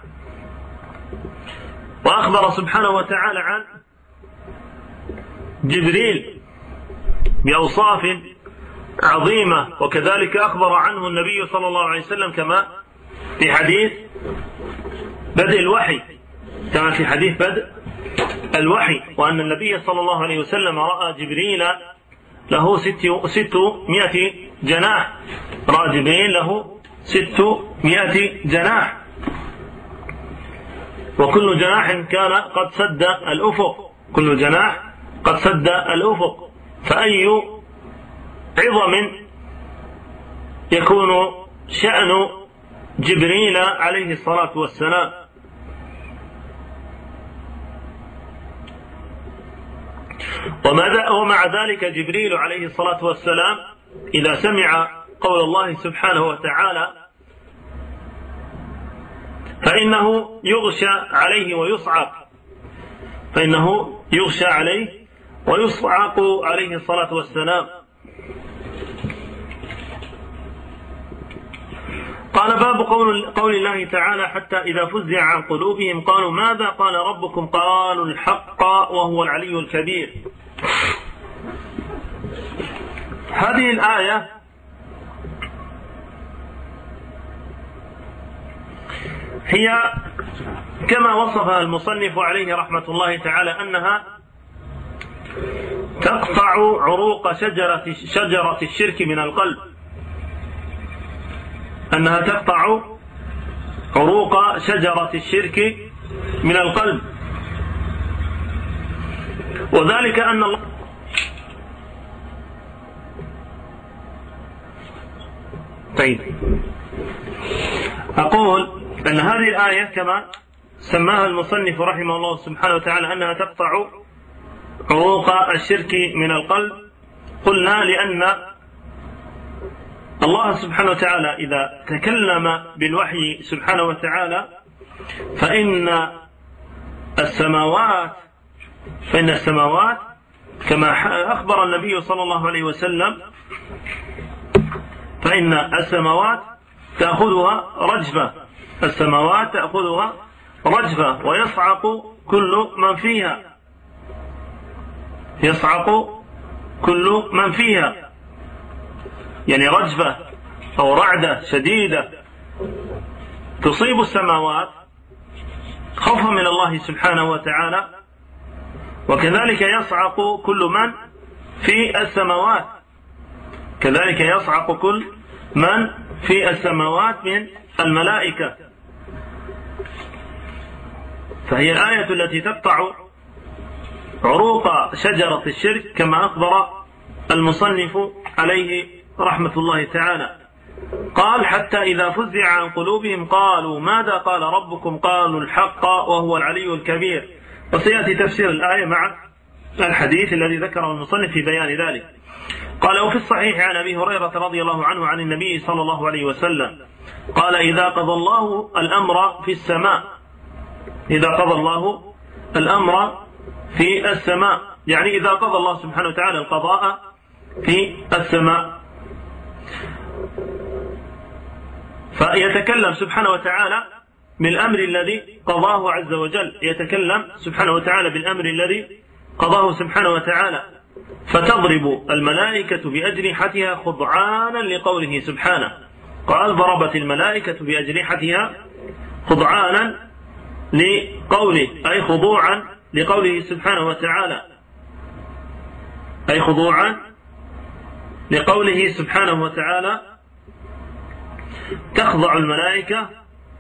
وأخبر سبحانه وتعالى عن جبريل بأوصاف عظيمة، وكذلك أخبر عنه النبي صلى الله عليه وسلم كما في حديث بدء الوحي، كما في حديث بدء الوحي، وأن النبي صلى الله عليه وسلم رأى جبريل له 600 جناح، رأى جبريل له 600 جناح، وكل جناح كان قد سد الأفق، كل جناح قد سد الأفق، فأي عظم يكون شأن جبريل عليه الصلاة والسلام. ومع ذلك جبريل عليه الصلاة والسلام إذا سمع قول الله سبحانه وتعالى فإنه يغشى عليه ويصعق، فإنه يغشى عليه ويصعق عليه الصلاة والسلام. قال باب قول الله تعالى حتى إذا فزع عن قلوبهم قالوا ماذا قال ربكم قالوا الحق وهو العلي الكبير. هذه الآية هي كما وصفها المصنف عليه رحمة الله تعالى أنها تقطع عروق شجرة الشرك من القلب، أنها تقطع عروق شجرة الشرك من القلب، وذلك أن الله طيب أقول أن هذه الآية كما سماها المصنف رحمه الله سبحانه وتعالى أنها تقطع عروق الشرك من القلب، قلنا لأن الله سبحانه وتعالى إذا تكلم بالوحي سبحانه وتعالى فإن السماوات كما أخبر النبي صلى الله عليه وسلم فإن السماوات تأخذها رجفة، السماوات تأخذها رجفة ويصعق كل من فيها، يصعق كل من فيها، يعني رجفة أو رعدة شديدة تصيب السماوات خوفا من الله سبحانه وتعالى، وكذلك يصعق كل من في السماوات، كذلك يصعق كل من في السماوات من الملائكة. فهي الآية التي تقطع عروق شجرة الشرك كما أخبر المصنف عليه رحمة الله تعالى. قال حتى إذا فزع عن قلوبهم قالوا ماذا قال ربكم قالوا الحق وهو العلي الكبير. وسيأتي تفسير الآية مع الحديث الذي ذكره المصنف في بيان ذلك. قال وفي الصحيح عن أبي هريرة رضي الله عنه عن النبي صلى الله عليه وسلم قال إذا قضى الله الأمر في السماء، إذا قضى الله الأمر في السماء يعني إذا قضى الله سبحانه وتعالى القضاء في السماء، فيتكلم سبحانه وتعالى بالأمر الذي قضاه عز وجل، يتكلم سبحانه وتعالى بالأمر الذي قضاه سبحانه وتعالى، فتضرب الملائكة بأجنحتها خضعانا لقوله سبحانه. قال ضربت الملائكة بأجنحتها خضعانا لقوله أي خضوعا لقوله سبحانه وتعالى، أي خضوعا لقوله سبحانه وتعالى تخضع الملائكة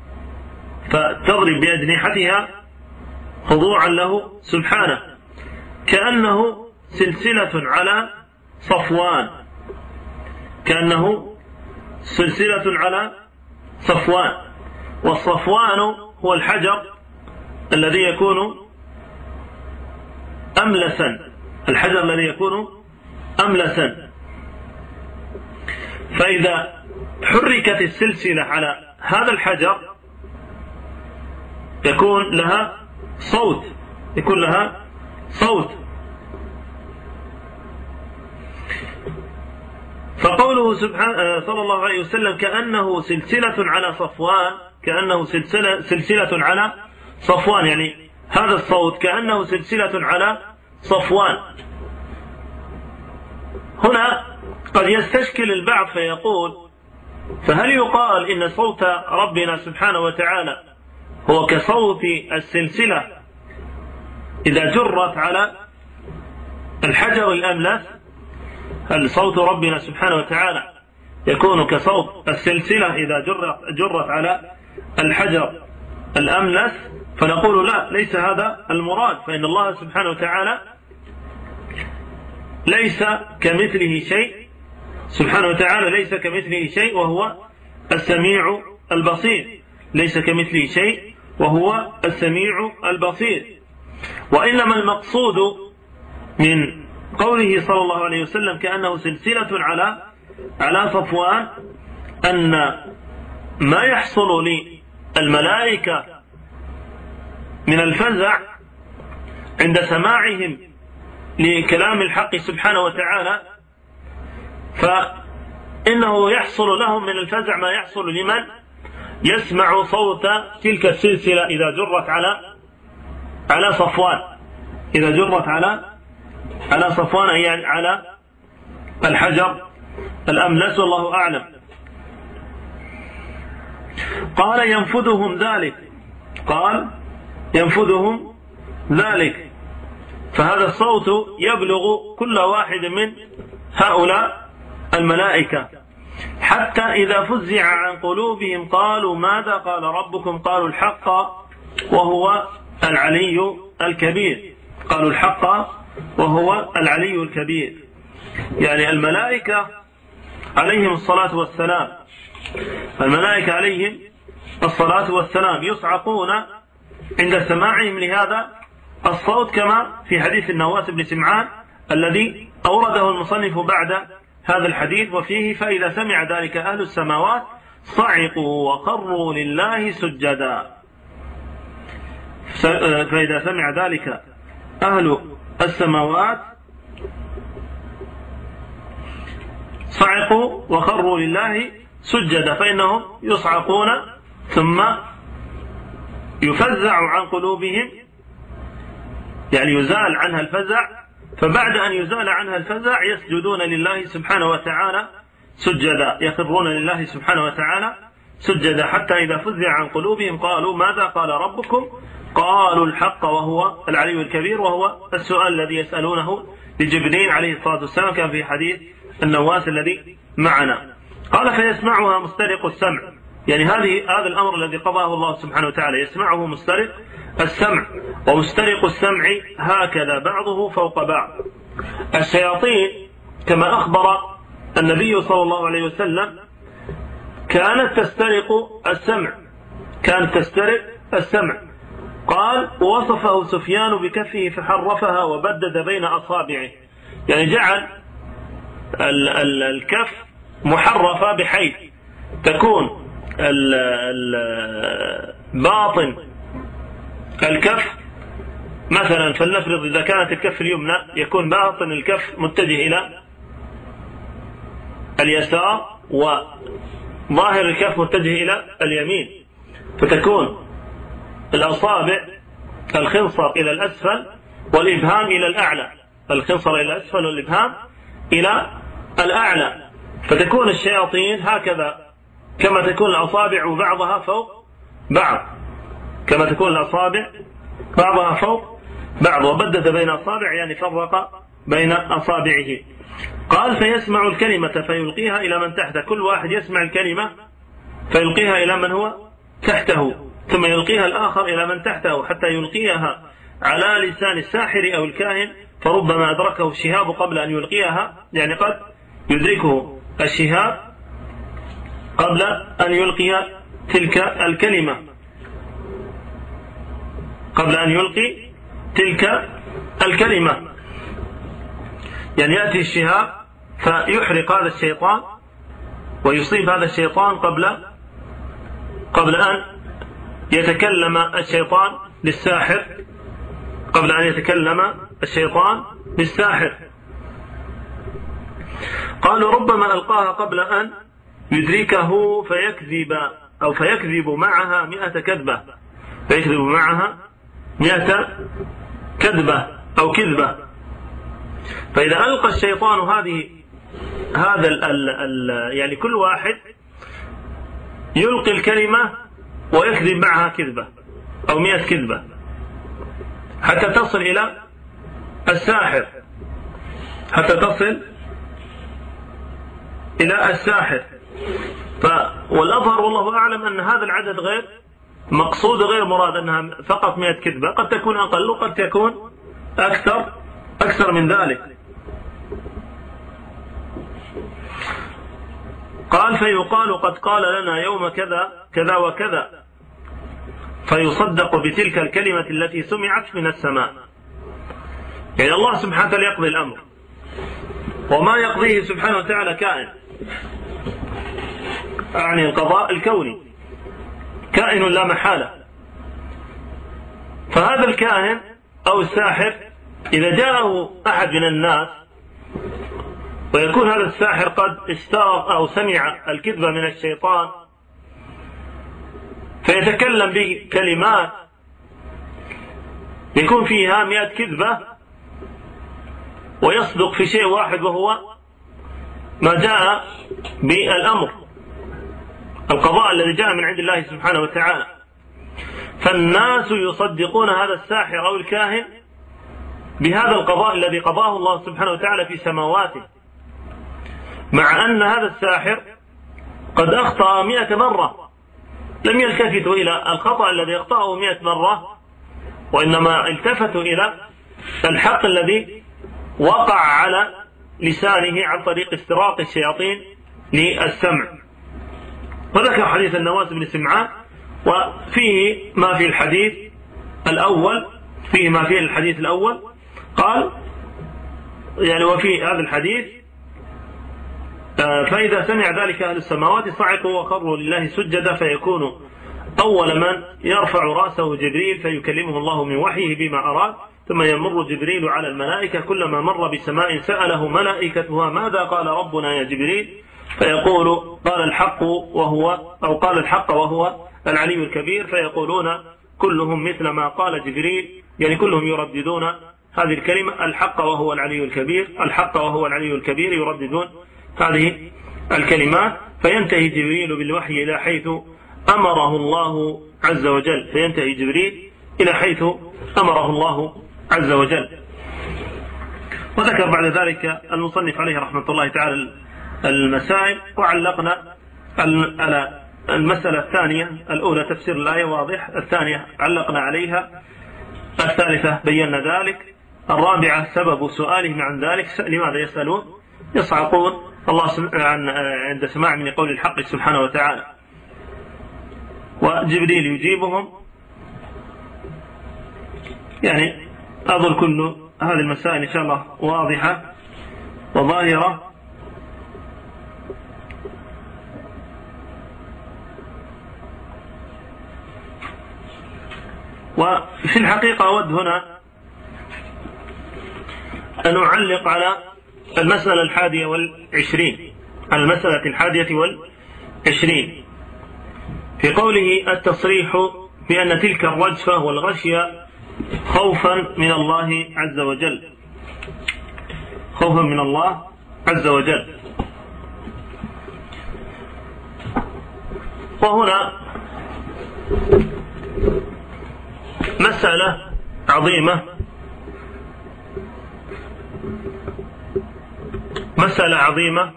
فتضرب بأجنحتها خضوعا له سبحانه كأنه سلسلة على صفوان، كأنه سلسلة على صفوان. والصفوان هو الحجر الذي يكون أملسا، الحجر الذي يكون أملسا، فإذا حركت السلسلة على هذا الحجر يكون لها صوت، يكون لها صوت. فقوله سبحانه صلى الله عليه وسلم كأنه سلسلة على صفوان، كأنه سلسلة على صفوان، يعني هذا الصوت كأنه سلسلة على صفوان. هنا قد يستشكل البعض فيقول فهل يقال إن صوت ربنا سبحانه وتعالى هو كصوت السلسلة إذا جرت على الحجر الأملس؟ هل صوت ربنا سبحانه وتعالى يكون كصوت السلسلة إذا جرت على الحجر الأملس؟ فنقول لا، ليس هذا المراد، فإن الله سبحانه وتعالى ليس كمثله شيء، سبحانه وتعالى ليس كمثله شيء وهو السميع البصير، ليس كمثله شيء وهو السميع البصير. وإنما المقصود من قوله صلى الله عليه وسلم كأنه سلسلة على صفوان أن ما يحصل للملائكة من الفزع عند سماعهم لكلام الحق سبحانه وتعالى، فإنه يحصل لهم من الفزع ما يحصل لمن يسمع صوت تلك السلسلة إذا جرت على صفوان، إذا جرت على صفوان يعني على الحجر الأملس، والله أعلم. قال ينفذهم ذلك، قال ينفذهم ذلك، فهذا الصوت يبلغ كل واحد من هؤلاء الملائكة حتى إذا فزع عن قلوبهم قالوا ماذا قال ربكم قالوا الحق وهو العلي الكبير، قالوا الحق وهو العلي الكبير. يعني الملائكة عليهم الصلاة والسلام، الملائكة عليهم الصلاة والسلام يصعقون عند سماعهم لهذا الصوت، كما في حديث النواس بن سمعان الذي أورده المصنف بعد هذا الحديث، وفيه فإذا سمع ذلك أهل السماوات صعقوا وخروا لله سجدا. فإذا سمع ذلك أهل السماوات صعقوا وخروا لله سجدا، فإنهم يصعقون ثم يفزع عن قلوبهم، يعني يزال عنها الفزع، فبعد أن يزال عنها الفزع يسجدون لله سبحانه وتعالى سجدا، يخرون لله سبحانه وتعالى سجدا حتى إذا فزع عن قلوبهم قالوا ماذا قال ربكم قالوا الحق وهو العلي الكبير، وهو السؤال الذي يسألونه لجبريل عليه الصلاة والسلام كان في حديث النواس الذي معنا. قال فيسمعها مسترق السمع، يعني هذا الأمر الذي قضاه الله سبحانه وتعالى يسمعه مسترق السمع، ومسترق السمع هكذا بعضه فوق بعض. الشياطين كما أخبر النبي صلى الله عليه وسلم كانت تسترق السمع. قال وصفه سفيان بكفه فحرفها وبدد بين أصابعه، يعني جعل الكف محرفة بحيث تكون باطن الكف مثلا، فلنفرض إذا كانت الكف اليمنى يكون باطن الكف متجه إلى اليسار وظاهر الكف متجه إلى اليمين، فتكون الأصابع الخنصر إلى الأسفل والإبهام إلى الأعلى، الخنصر إلى الأسفل والإبهام إلى الأعلى، فتكون الشياطين هكذا كما تكون الأصابع بعضها فوق بعض، كما تكون الأصابع بعضها فوق بعض. وبدد بين أصابع يعني فرق بين أصابعه. قال فيسمع الكلمة فيلقيها إلى من تحته، كل واحد يسمع الكلمة فيلقيها إلى من هو تحته، ثم يلقيها الآخر إلى من تحته حتى يلقيها على لسان الساحر أو الكاهن، فربما أدركه الشهاب قبل أن يلقيها، يعني قد يدركه الشهاب قبل أن يلقي تلك الكلمة، قبل أن يلقي تلك الكلمة، يعني يأتي الشهاب فيحرق هذا الشيطان ويصيب هذا الشيطان قبل أن يتكلم الشيطان للساحر، قبل أن يتكلم الشيطان للساحر. قالوا ربما ألقاها قبل أن يدركه فيكذب معها 100 كذبة، فيكذب معها 100 كذبة أو كذبة. فإذا ألقى الشيطان يعني كل واحد يلقي الكلمة ويكذب معها كذبة أو 100 كذبة حتى تصل إلى الساحر، والأظهر والله أعلم أن هذا العدد غير مقصود غير مراد، أنها فقط 100 كذبة، قد تكون أقل وقد تكون أكثر من ذلك. قال فيقال قد قال لنا يوم كذا كذا وكذا، فيصدق بتلك الكلمة التي سمعت من السماء. يعني الله سبحانه وتعالى يقضي الأمر، وما يقضيه سبحانه وتعالى كائن، يعني القضاء الكوني كائن لا محالة. فهذا الكاهن أو الساحر إذا جاءه أحد من الناس ويكون هذا الساحر قد استغرق أو سمع الكذبة من الشيطان، فيتكلم بكلمات يكون فيها 100 كذبة ويصدق في شيء واحد وهو ما جاء بالأمر القضاء الذي جاء من عند الله سبحانه وتعالى. فالناس يصدقون هذا الساحر أو الكاهن بهذا القضاء الذي قضاه الله سبحانه وتعالى في سماواته، مع أن هذا الساحر قد أخطأ 100 مرة، لم يلتفتوا إلى الخطأ الذي أخطأه 100 مرة، وإنما التفتوا إلى الحق الذي وقع على لسانه عن طريق استراق الشياطين للسمع. وذكر حديث النواس بن سمعان وفيه ما في الحديث الأول، قال يعني وفي هذا الحديث فإذا سمع ذلك أهل السماوات صعقوا وخروا لله سجدا، فيكون أول من يرفع رأسه جبريل فيكلمه الله من وحيه بما أراد، ثم يمر جبريل على الملائكة، كلما مر بسماء سأله ملائكتها ماذا قال ربنا يا جبريل، فيقول قال الحق وهو العلي الكبير، فيقولون كلهم مثل ما قال جبريل، يعني كلهم يرددون هذه الكلمة الحق وهو العلي الكبير، الحق وهو العلي الكبير، يرددون هذه الكلمات. فينتهي جبريل بالوحي إلى حيث أمره الله عز وجل، فينتهي جبريل إلى حيث أمره الله عز وجل. وذكر بعد ذلك المصنف عليه رحمة الله تعالى المسائل، وعلقنا على المسألة الثانية، الأولى تفسير الآية واضح، الثانية علقنا عليها، الثالثة بينا ذلك، الرابعة سبب سؤالهم عن ذلك، لماذا يسألون؟ يصعقون الله عند سماع من قول الحق سبحانه وتعالى. وجبريل يجيبهم. يعني أظن كل هذه المسائل إن شاء الله واضحة وظاهرة. وفي الحقيقة أود هنا أن أعلق على المسألة 21 على المسألة 21 في قوله التصريح بأن تلك الرجفة والغشية خوفا من الله عز وجل، خوفا من الله عز وجل. وهنا مسألة عظيمة، مسألة عظيمة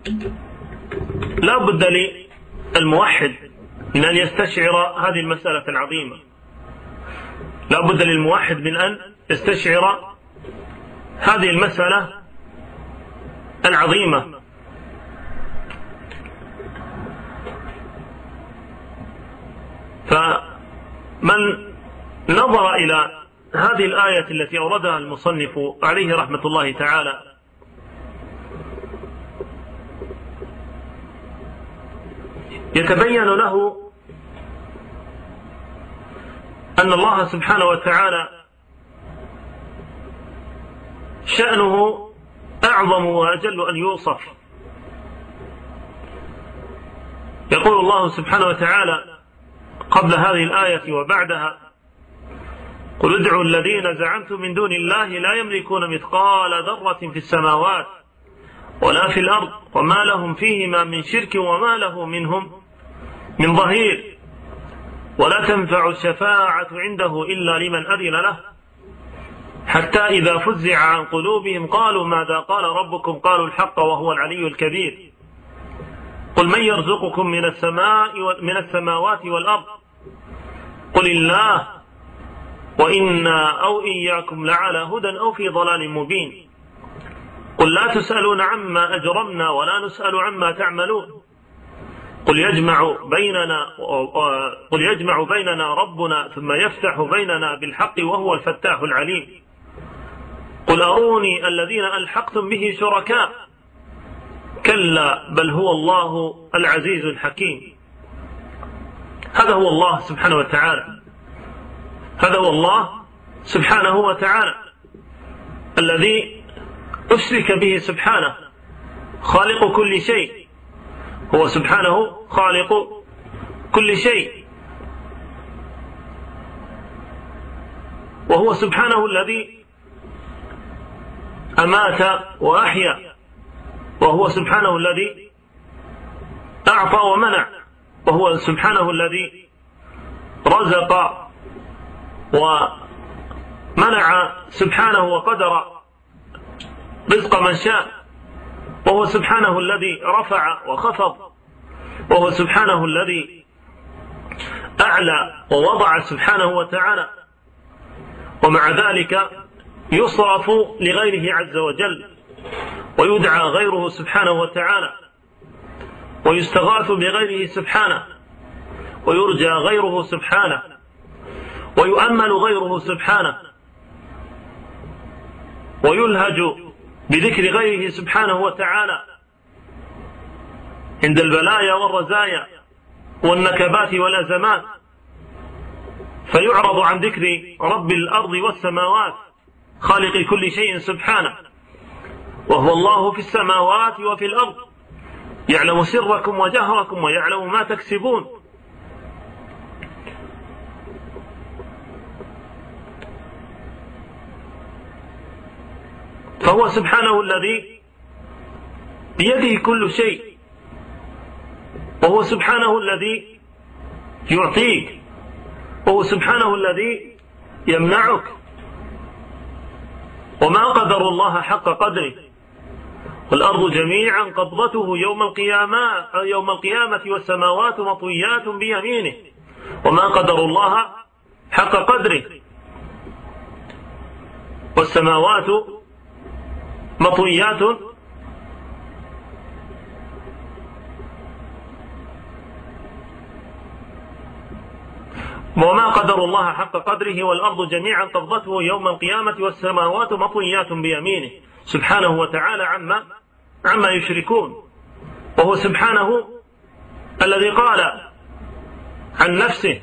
لا بد للموحد من أن يستشعر هذه المسألة العظيمة، لا بد للموحد من أن يستشعر هذه المسألة العظيمة. فمن نظر إلى هذه الآية التي أوردها المصنف عليه رحمة الله تعالى يتبين له أن الله سبحانه وتعالى شأنه أعظم وأجل أن يوصف. يقول الله سبحانه وتعالى قبل هذه الآية وبعدها: قل ادعوا الذين زعمتم من دون الله لا يملكون مثقال ذرة في السماوات ولا في الأرض وما لهم فيهما من شرك وما له منهم من ظهير ولا تنفع الشفاعة عنده إلا لمن أذن له حتى إذا فزع عن قلوبهم قالوا ماذا قال ربكم قالوا الحق وهو العلي الكبير. قل من يرزقكم من السماوات والأرض قل الله وإنا أو إياكم لعلى هدى أو في ضلال مبين. قل لا تسألون عما أجرمنا ولا نسأل عما تعملون. قل يجمع بيننا ربنا ثم يفتح بيننا بالحق وهو الفتاح العليم. قل أروني الذين ألحقتم به شركاء كلا بل هو الله العزيز الحكيم. هذا هو الله سبحانه وتعالى، هذا هو الله سبحانه وتعالى الذي أشرك به سبحانه خالق كل شيء، هو سبحانه خالق كل شيء، وهو سبحانه الذي أمات وأحيا، وهو سبحانه الذي أعطى ومنع، وهو سبحانه الذي رزق ومنع سبحانه وقدر رزق من شاء، وهو سبحانه الذي رفع وخفض، وهو سبحانه الذي أعلى ووضع سبحانه وتعالى. ومع ذلك يصرف لغيره عز وجل ويدعى غيره سبحانه وتعالى ويستغاث بغيره سبحانه ويرجى غيره سبحانه ويؤمل غيره سبحانه ويلهج بذكر غيره سبحانه وتعالى عند البلايا والرزايا والنكبات والأزمات، فيعرض عن ذكر رب الأرض والسماوات خالق كل شيء سبحانه، وهو الله في السماوات وفي الأرض يعلم سركم وجهركم ويعلم ما تكسبون. فهو سبحانه الذي بيده كل شيء، وهو سبحانه الذي يعطيك، وهو سبحانه الذي يمنعك. وما قدر الله حق قدره، والأرض جميعا قبضته يوم القيامة والسماوات مطويات بيمينه وما قدر الله حق قدره، والسماوات مطويات وما قدر الله حق قدره والأرض جميعا قبضته يوم القيامة والسماوات مطويات بيمينه سبحانه وتعالى عما يشركون. وهو سبحانه الذي قال عن نفسه: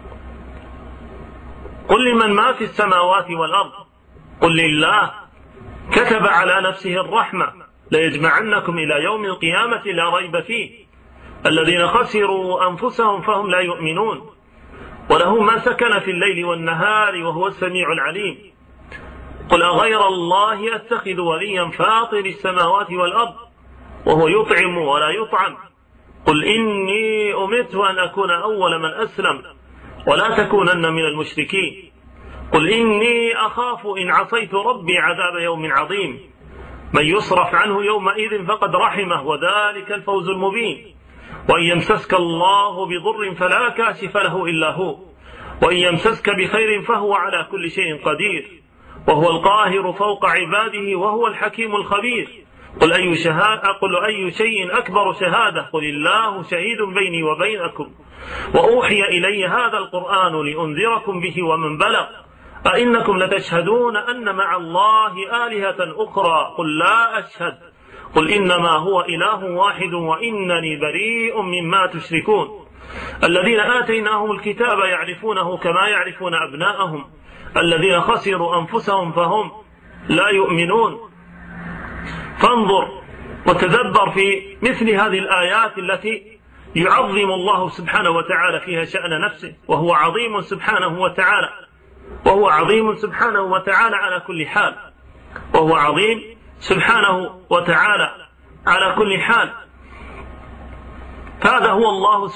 قل لمن ما في السماوات والأرض قل لله كتب على نفسه الرحمة ليجمعنكم إلى يوم القيامة لا ريب فيه الذين خسروا أنفسهم فهم لا يؤمنون وله ما سكن في الليل والنهار وهو السميع العليم. قل أغير الله أتخذ وليا فاطر السماوات والأرض وهو يطعم ولا يطعم قل إني أمرت أن أكون أول من أسلم ولا تكونن من المشركين قل إني أخاف إن عصيت ربي عذاب يوم عظيم من يصرف عنه يومئذ فقد رحمه وذلك الفوز المبين. وإن يمسسك الله بضر فلا كاشف له إلا هو وإن يمسسك بخير فهو على كل شيء قدير وهو القاهر فوق عباده وهو الحكيم الخبير. قل أي شيء أكبر شهادة قل الله شهيد بيني وبينكم وأوحي إلي هذا القرآن لأنذركم به ومن بلغ أئنكم لتشهدون أن مع الله آلهة أخرى قل لا أشهد قل إنما هو إله واحد وإنني بريء مما تشركون. الذين آتيناهم الكتاب يعرفونه كما يعرفون أبناءهم الذين خسروا أنفسهم فهم لا يؤمنون. فانظر وتدبر في مثل هذه الآيات التي يعظم الله سبحانه وتعالى فيها شأن نفسه وهو عظيم سبحانه وتعالى على كل حال وهو عظيم سبحانه وتعالى على كل حال. فهذا هو الله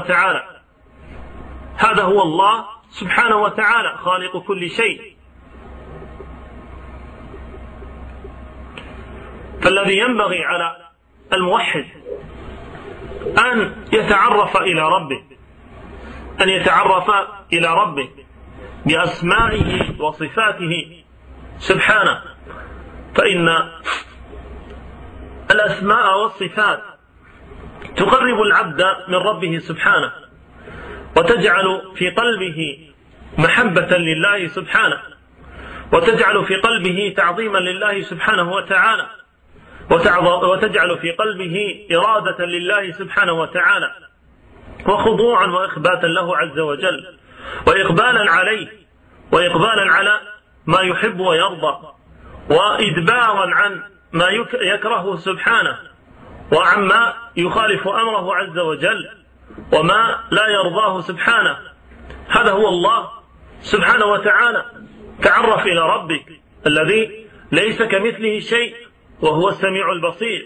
سبحانه وتعالى خالق كل شيء. فالذي ينبغي على الموحد أن يتعرف إلى ربه بأسمائه وصفاته سبحانه، فإن الأسماء والصفات تقرب العبد من ربه سبحانه وتجعل في قلبه محبة لله سبحانه وتجعل في قلبه تعظيما لله سبحانه وتعالى وتجعل في قلبه إرادة لله سبحانه وتعالى وخضوعا وإخباتا له عز وجل وإقبالا عليه وإقبالا على ما يحب ويرضى وإدبارا عن ما يكره سبحانه وعما يخالف أمره عز وجل وما لا يرضاه سبحانه. هذا هو الله سبحانه وتعالى. تعرف إلى ربك الذي ليس كمثله شيء وهو السميع البصير.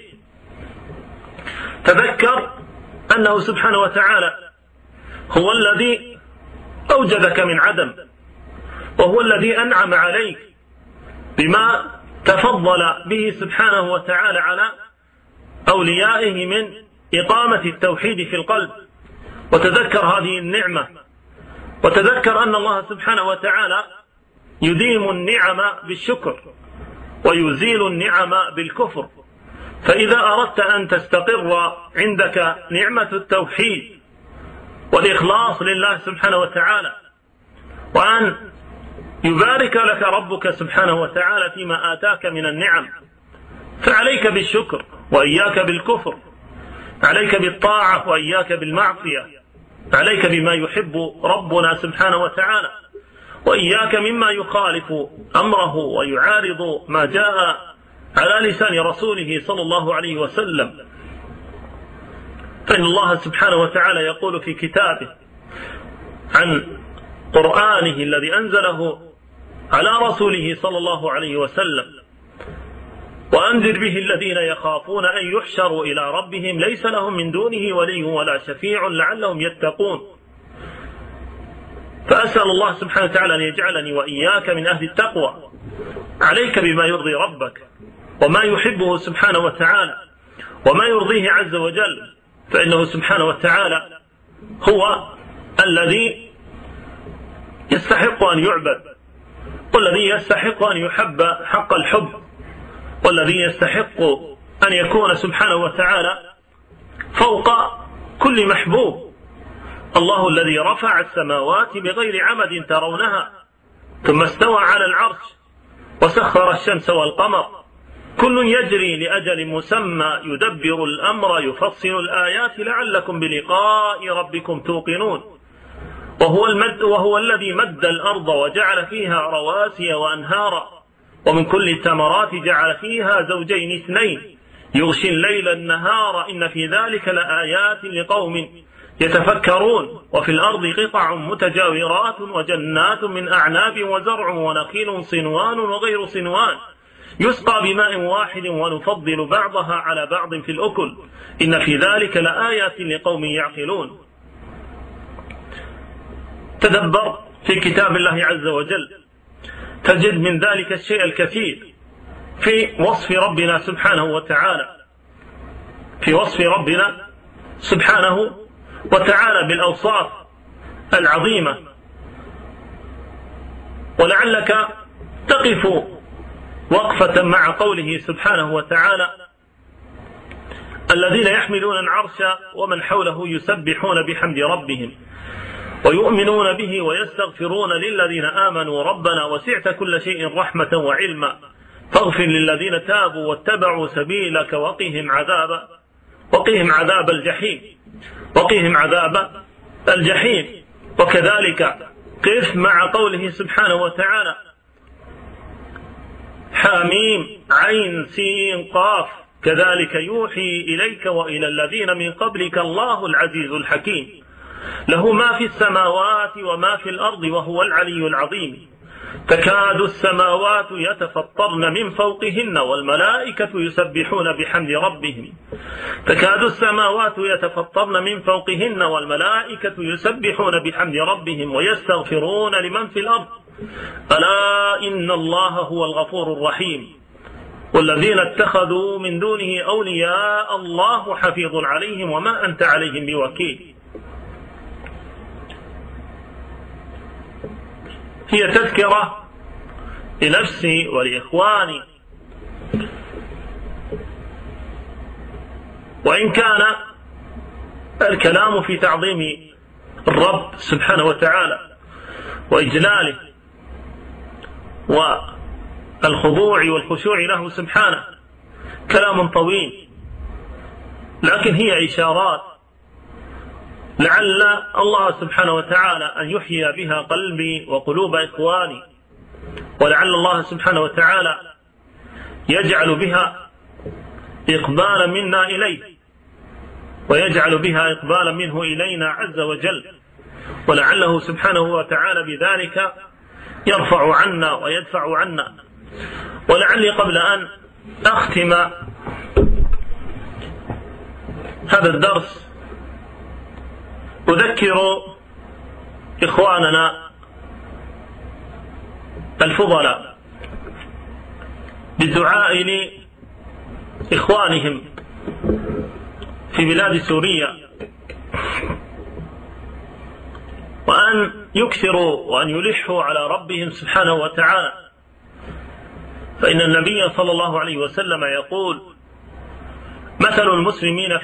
تذكر أنه سبحانه وتعالى هو الذي أوجدك من عدم وهو الذي أنعم عليك بما تفضل به سبحانه وتعالى على أوليائه من إقامة التوحيد في القلب. وتذكر هذه النعمة وتذكر أن الله سبحانه وتعالى يديم النعم بالشكر ويزيل النعم بالكفر. فإذا أردت أن تستقر عندك نعمة التوحيد والإخلاص لله سبحانه وتعالى وأن يبارك لك ربك سبحانه وتعالى فيما آتاك من النعم فعليك بالشكر وإياك بالكفر، عليك بالطاعة وإياك بالمعصية، عليك بما يحب ربنا سبحانه وتعالى وإياك مما يخالف أمره ويعارض ما جاء على لسان رسوله صلى الله عليه وسلم. فإن الله سبحانه وتعالى يقول في كتابه عن قرآنه الذي أنزله على رسوله صلى الله عليه وسلم: وأنذر به الذين يخافون أن يحشروا إلى ربهم ليس لهم من دونه ولي ولا شفيع لعلهم يتقون. فأسأل الله سبحانه وتعالى أن يجعلني وإياك من أهل التقوى. عليك بما يرضي ربك وما يحبه سبحانه وتعالى وما يرضيه عز وجل، فإنه سبحانه وتعالى هو الذي يستحق أن يعبد والذي يستحق أن يحب حق الحب والذي يستحق أن يكون سبحانه وتعالى فوق كل محبوب الله الذي رفع السماوات بغير عمد ترونها ثم استوى على العرش وسخر الشمس والقمر كل يجري لأجل مسمى يدبر الأمر يفصل الآيات لعلكم بلقاء ربكم توقنون وهو الذي مد الأرض وجعل فيها رواسي وأنهارا ومن كل الثمرات جعل فيها زوجين اثنين يغشي الليل النهار إن في ذلك لآيات لقوم يتفكرون وفي الأرض قطع متجاورات وجنات من أعناب وزرع ونخيل صنوان وغير صنوان يسقى بماء واحد ونفضل بعضها على بعض في الأكل إن في ذلك لآيات لقوم يعقلون. تدبر في كتاب الله عز وجل تجد من ذلك الشيء الكثير في وصف ربنا سبحانه وتعالى، في وصف ربنا سبحانه وتعالى بالأوصاف العظيمة. ولعلك تقف وقفة مع قوله سبحانه وتعالى الذين يحملون العرش ومن حوله يسبحون بحمد ربهم ويؤمنون به ويستغفرون للذين آمنوا ربنا وسعت كل شيء رحمة وعلما فاغفر للذين تابوا واتبعوا سبيلك وقهم عذاب الجحيم. وكذلك قف مع قوله سبحانه وتعالى حاميم عين سين قاف كذلك يوحي إليك وإلى الذين من قبلك الله العزيز الحكيم له ما في السماوات وما في الأرض وهو العلي العظيم تكاد السماوات يتفطرن من فوقهن والملائكة يسبحون بحمد ربهم تكاد السماوات يتفطرن من فوقهن والملائكة يسبحون بحمد ربهم ويستغفرون لمن في الأرض ألا إن الله هو الغفور الرحيم والذين اتخذوا من دونه أولياء الله حفيظ عليهم وما أنت عليهم بوكيل. هي تذكرة لنفسي ولإخواني، وإن كان الكلام في تعظيم الرب سبحانه وتعالى وإجلاله والخضوع والخشوع له سبحانه كلام طويل، لكن هي إشارات لعل الله سبحانه وتعالى أن يحيي بها قلبي وقلوب إخواني، ولعل الله سبحانه وتعالى يجعل بها إقبالا منا إليه ويجعل بها إقبالا منه إلينا عز وجل، ولعله سبحانه وتعالى بذلك يرفع عنا ويدفع عنا. ولعلي قبل أن أختم هذا الدرس أذكر إخواننا الفضلاء بالدعاء لإخوانهم في بلاد سوريا، وأن يكثروا وأن يلحوا على ربهم سبحانه وتعالى، فإن النبي صلى الله عليه وسلم يقول مثل المسلمين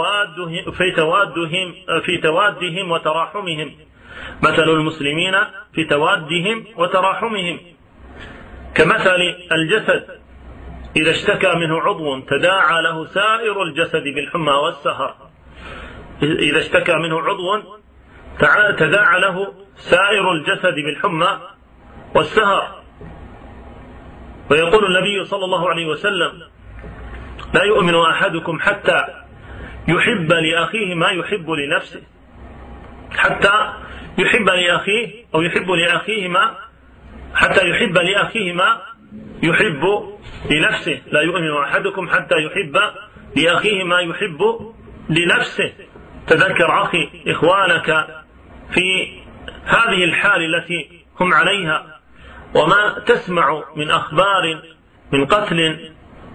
في توادهم وتراحمهم مثل المسلمين في توادهم وتراحمهم كمثل الجسد إذا اشتكى منه عضو تداعى له سائر الجسد بالحمى والسهر. إذا اشتكى منه عضو تداعى له سائر الجسد بالحمى والسهر. ويقول النبي صلى الله عليه وسلم لا يؤمن أحدكم حتى يحب لأخيه ما يحب لنفسه، حتى يحب لأخيه أو يحب لأخيه ما حتى يحب لأخيه ما يحب لنفسه. لا يؤمن أحدكم حتى يحب لأخيه ما يحب لنفسه. تذكر أخي إخوانك في هذه الحال التي هم عليها، وما تسمع من أخبار من قتل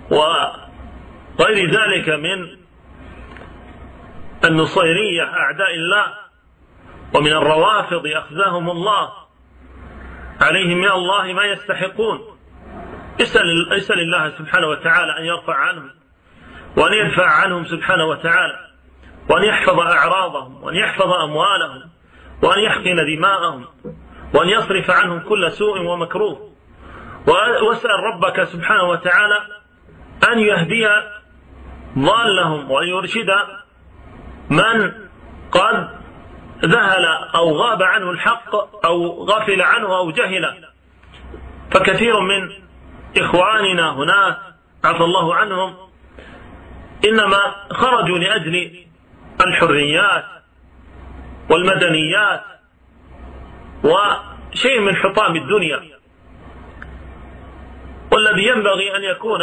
وغير ذلك من النصيرية أعداء الله ومن الروافض أخزاهم الله، عليهم من الله ما يستحقون. اسأل الله سبحانه وتعالى أن يرفع عنهم وأن يدفع عنهم سبحانه وتعالى، وأن يحفظ أعراضهم، وأن يحفظ أموالهم، وأن يحقن دماءهم، وأن يصرف عنهم كل سوء ومكروه. واسأل ربك سبحانه وتعالى أن يهدي ضالهم وأن يرشد من قد ذهل أو غاب عنه الحق أو غفل عنه أو جهل. فكثير من إخواننا هناك عفى الله عنهم إنما خرجوا لأجل الحريات والمدنيات وشيء من حطام الدنيا، والذي ينبغي أن يكون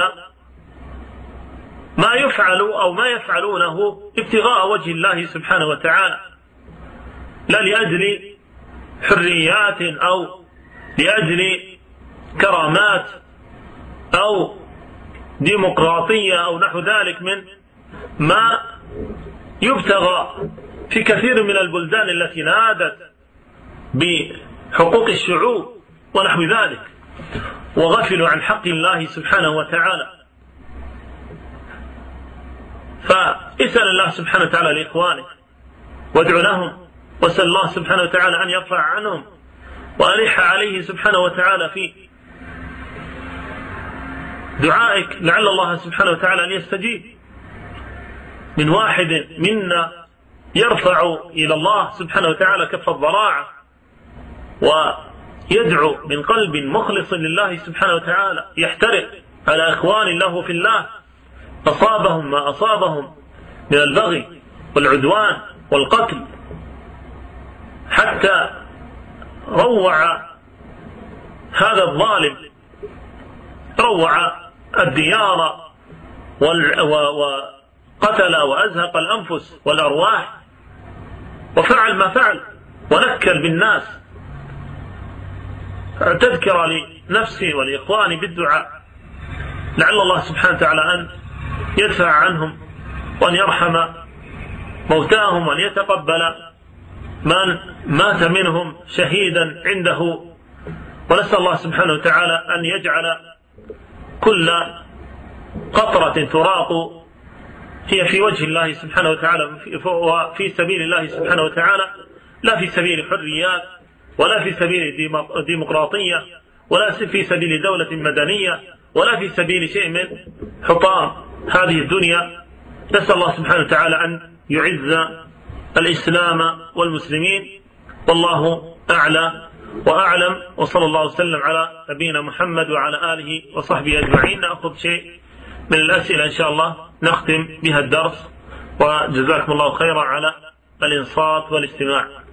ما يفعل أو ما يفعلونه ابتغاء وجه الله سبحانه وتعالى، لا لأجل حريات أو لأجل كرامات أو ديمقراطية أو نحو ذلك من ما يبتغى في كثير من البلدان التي نادت بحقوق الشعوب ونحو ذلك، وغفلوا عن حق الله سبحانه وتعالى. فاسأل الله سبحانه وتعالى لإخوانك وادعو لهم، واسأل الله سبحانه وتعالى أن يرفع عنهم وألح عليه سبحانه وتعالى في دعائك، لعل الله سبحانه وتعالى أن يستجيب. من واحد منا يرفع إلى الله سبحانه وتعالى كف الضراعة ويدعو من قلب مخلص لله سبحانه وتعالى، يحترق على إخوان له في الله أصابهم ما أصابهم من البغي والعدوان والقتل، حتى روع هذا الظالم، روع الديار وقتل وأزهق الأنفس والأرواح وفعل ما فعل ونكل بالناس. تذكر لنفسي ولإخواني بالدعاء، لعل الله سبحانه وتعالى أن يدفع عنهم وأن يرحم موتاهم وأن يتقبل من مات منهم شهيدا عنده. ونسأل الله سبحانه وتعالى أن يجعل كل قطرة تراق هي في وجه الله سبحانه وتعالى وفي سبيل الله سبحانه وتعالى، لا في سبيل حريات ولا في سبيل ديمقراطية ولا في سبيل دولة مدنية ولا في سبيل شيء من حطام هذه الدنيا. نسأل الله سبحانه وتعالى أن يعز الإسلام والمسلمين، والله أعلى وأعلم، وصلى الله وسلم على نبينا محمد وعلى آله وصحبه أجمعين. نأخذ شيء من الأسئلة إن شاء الله نختم بها الدرس، وجزاكم الله خيرا على الإنصات والاستماع.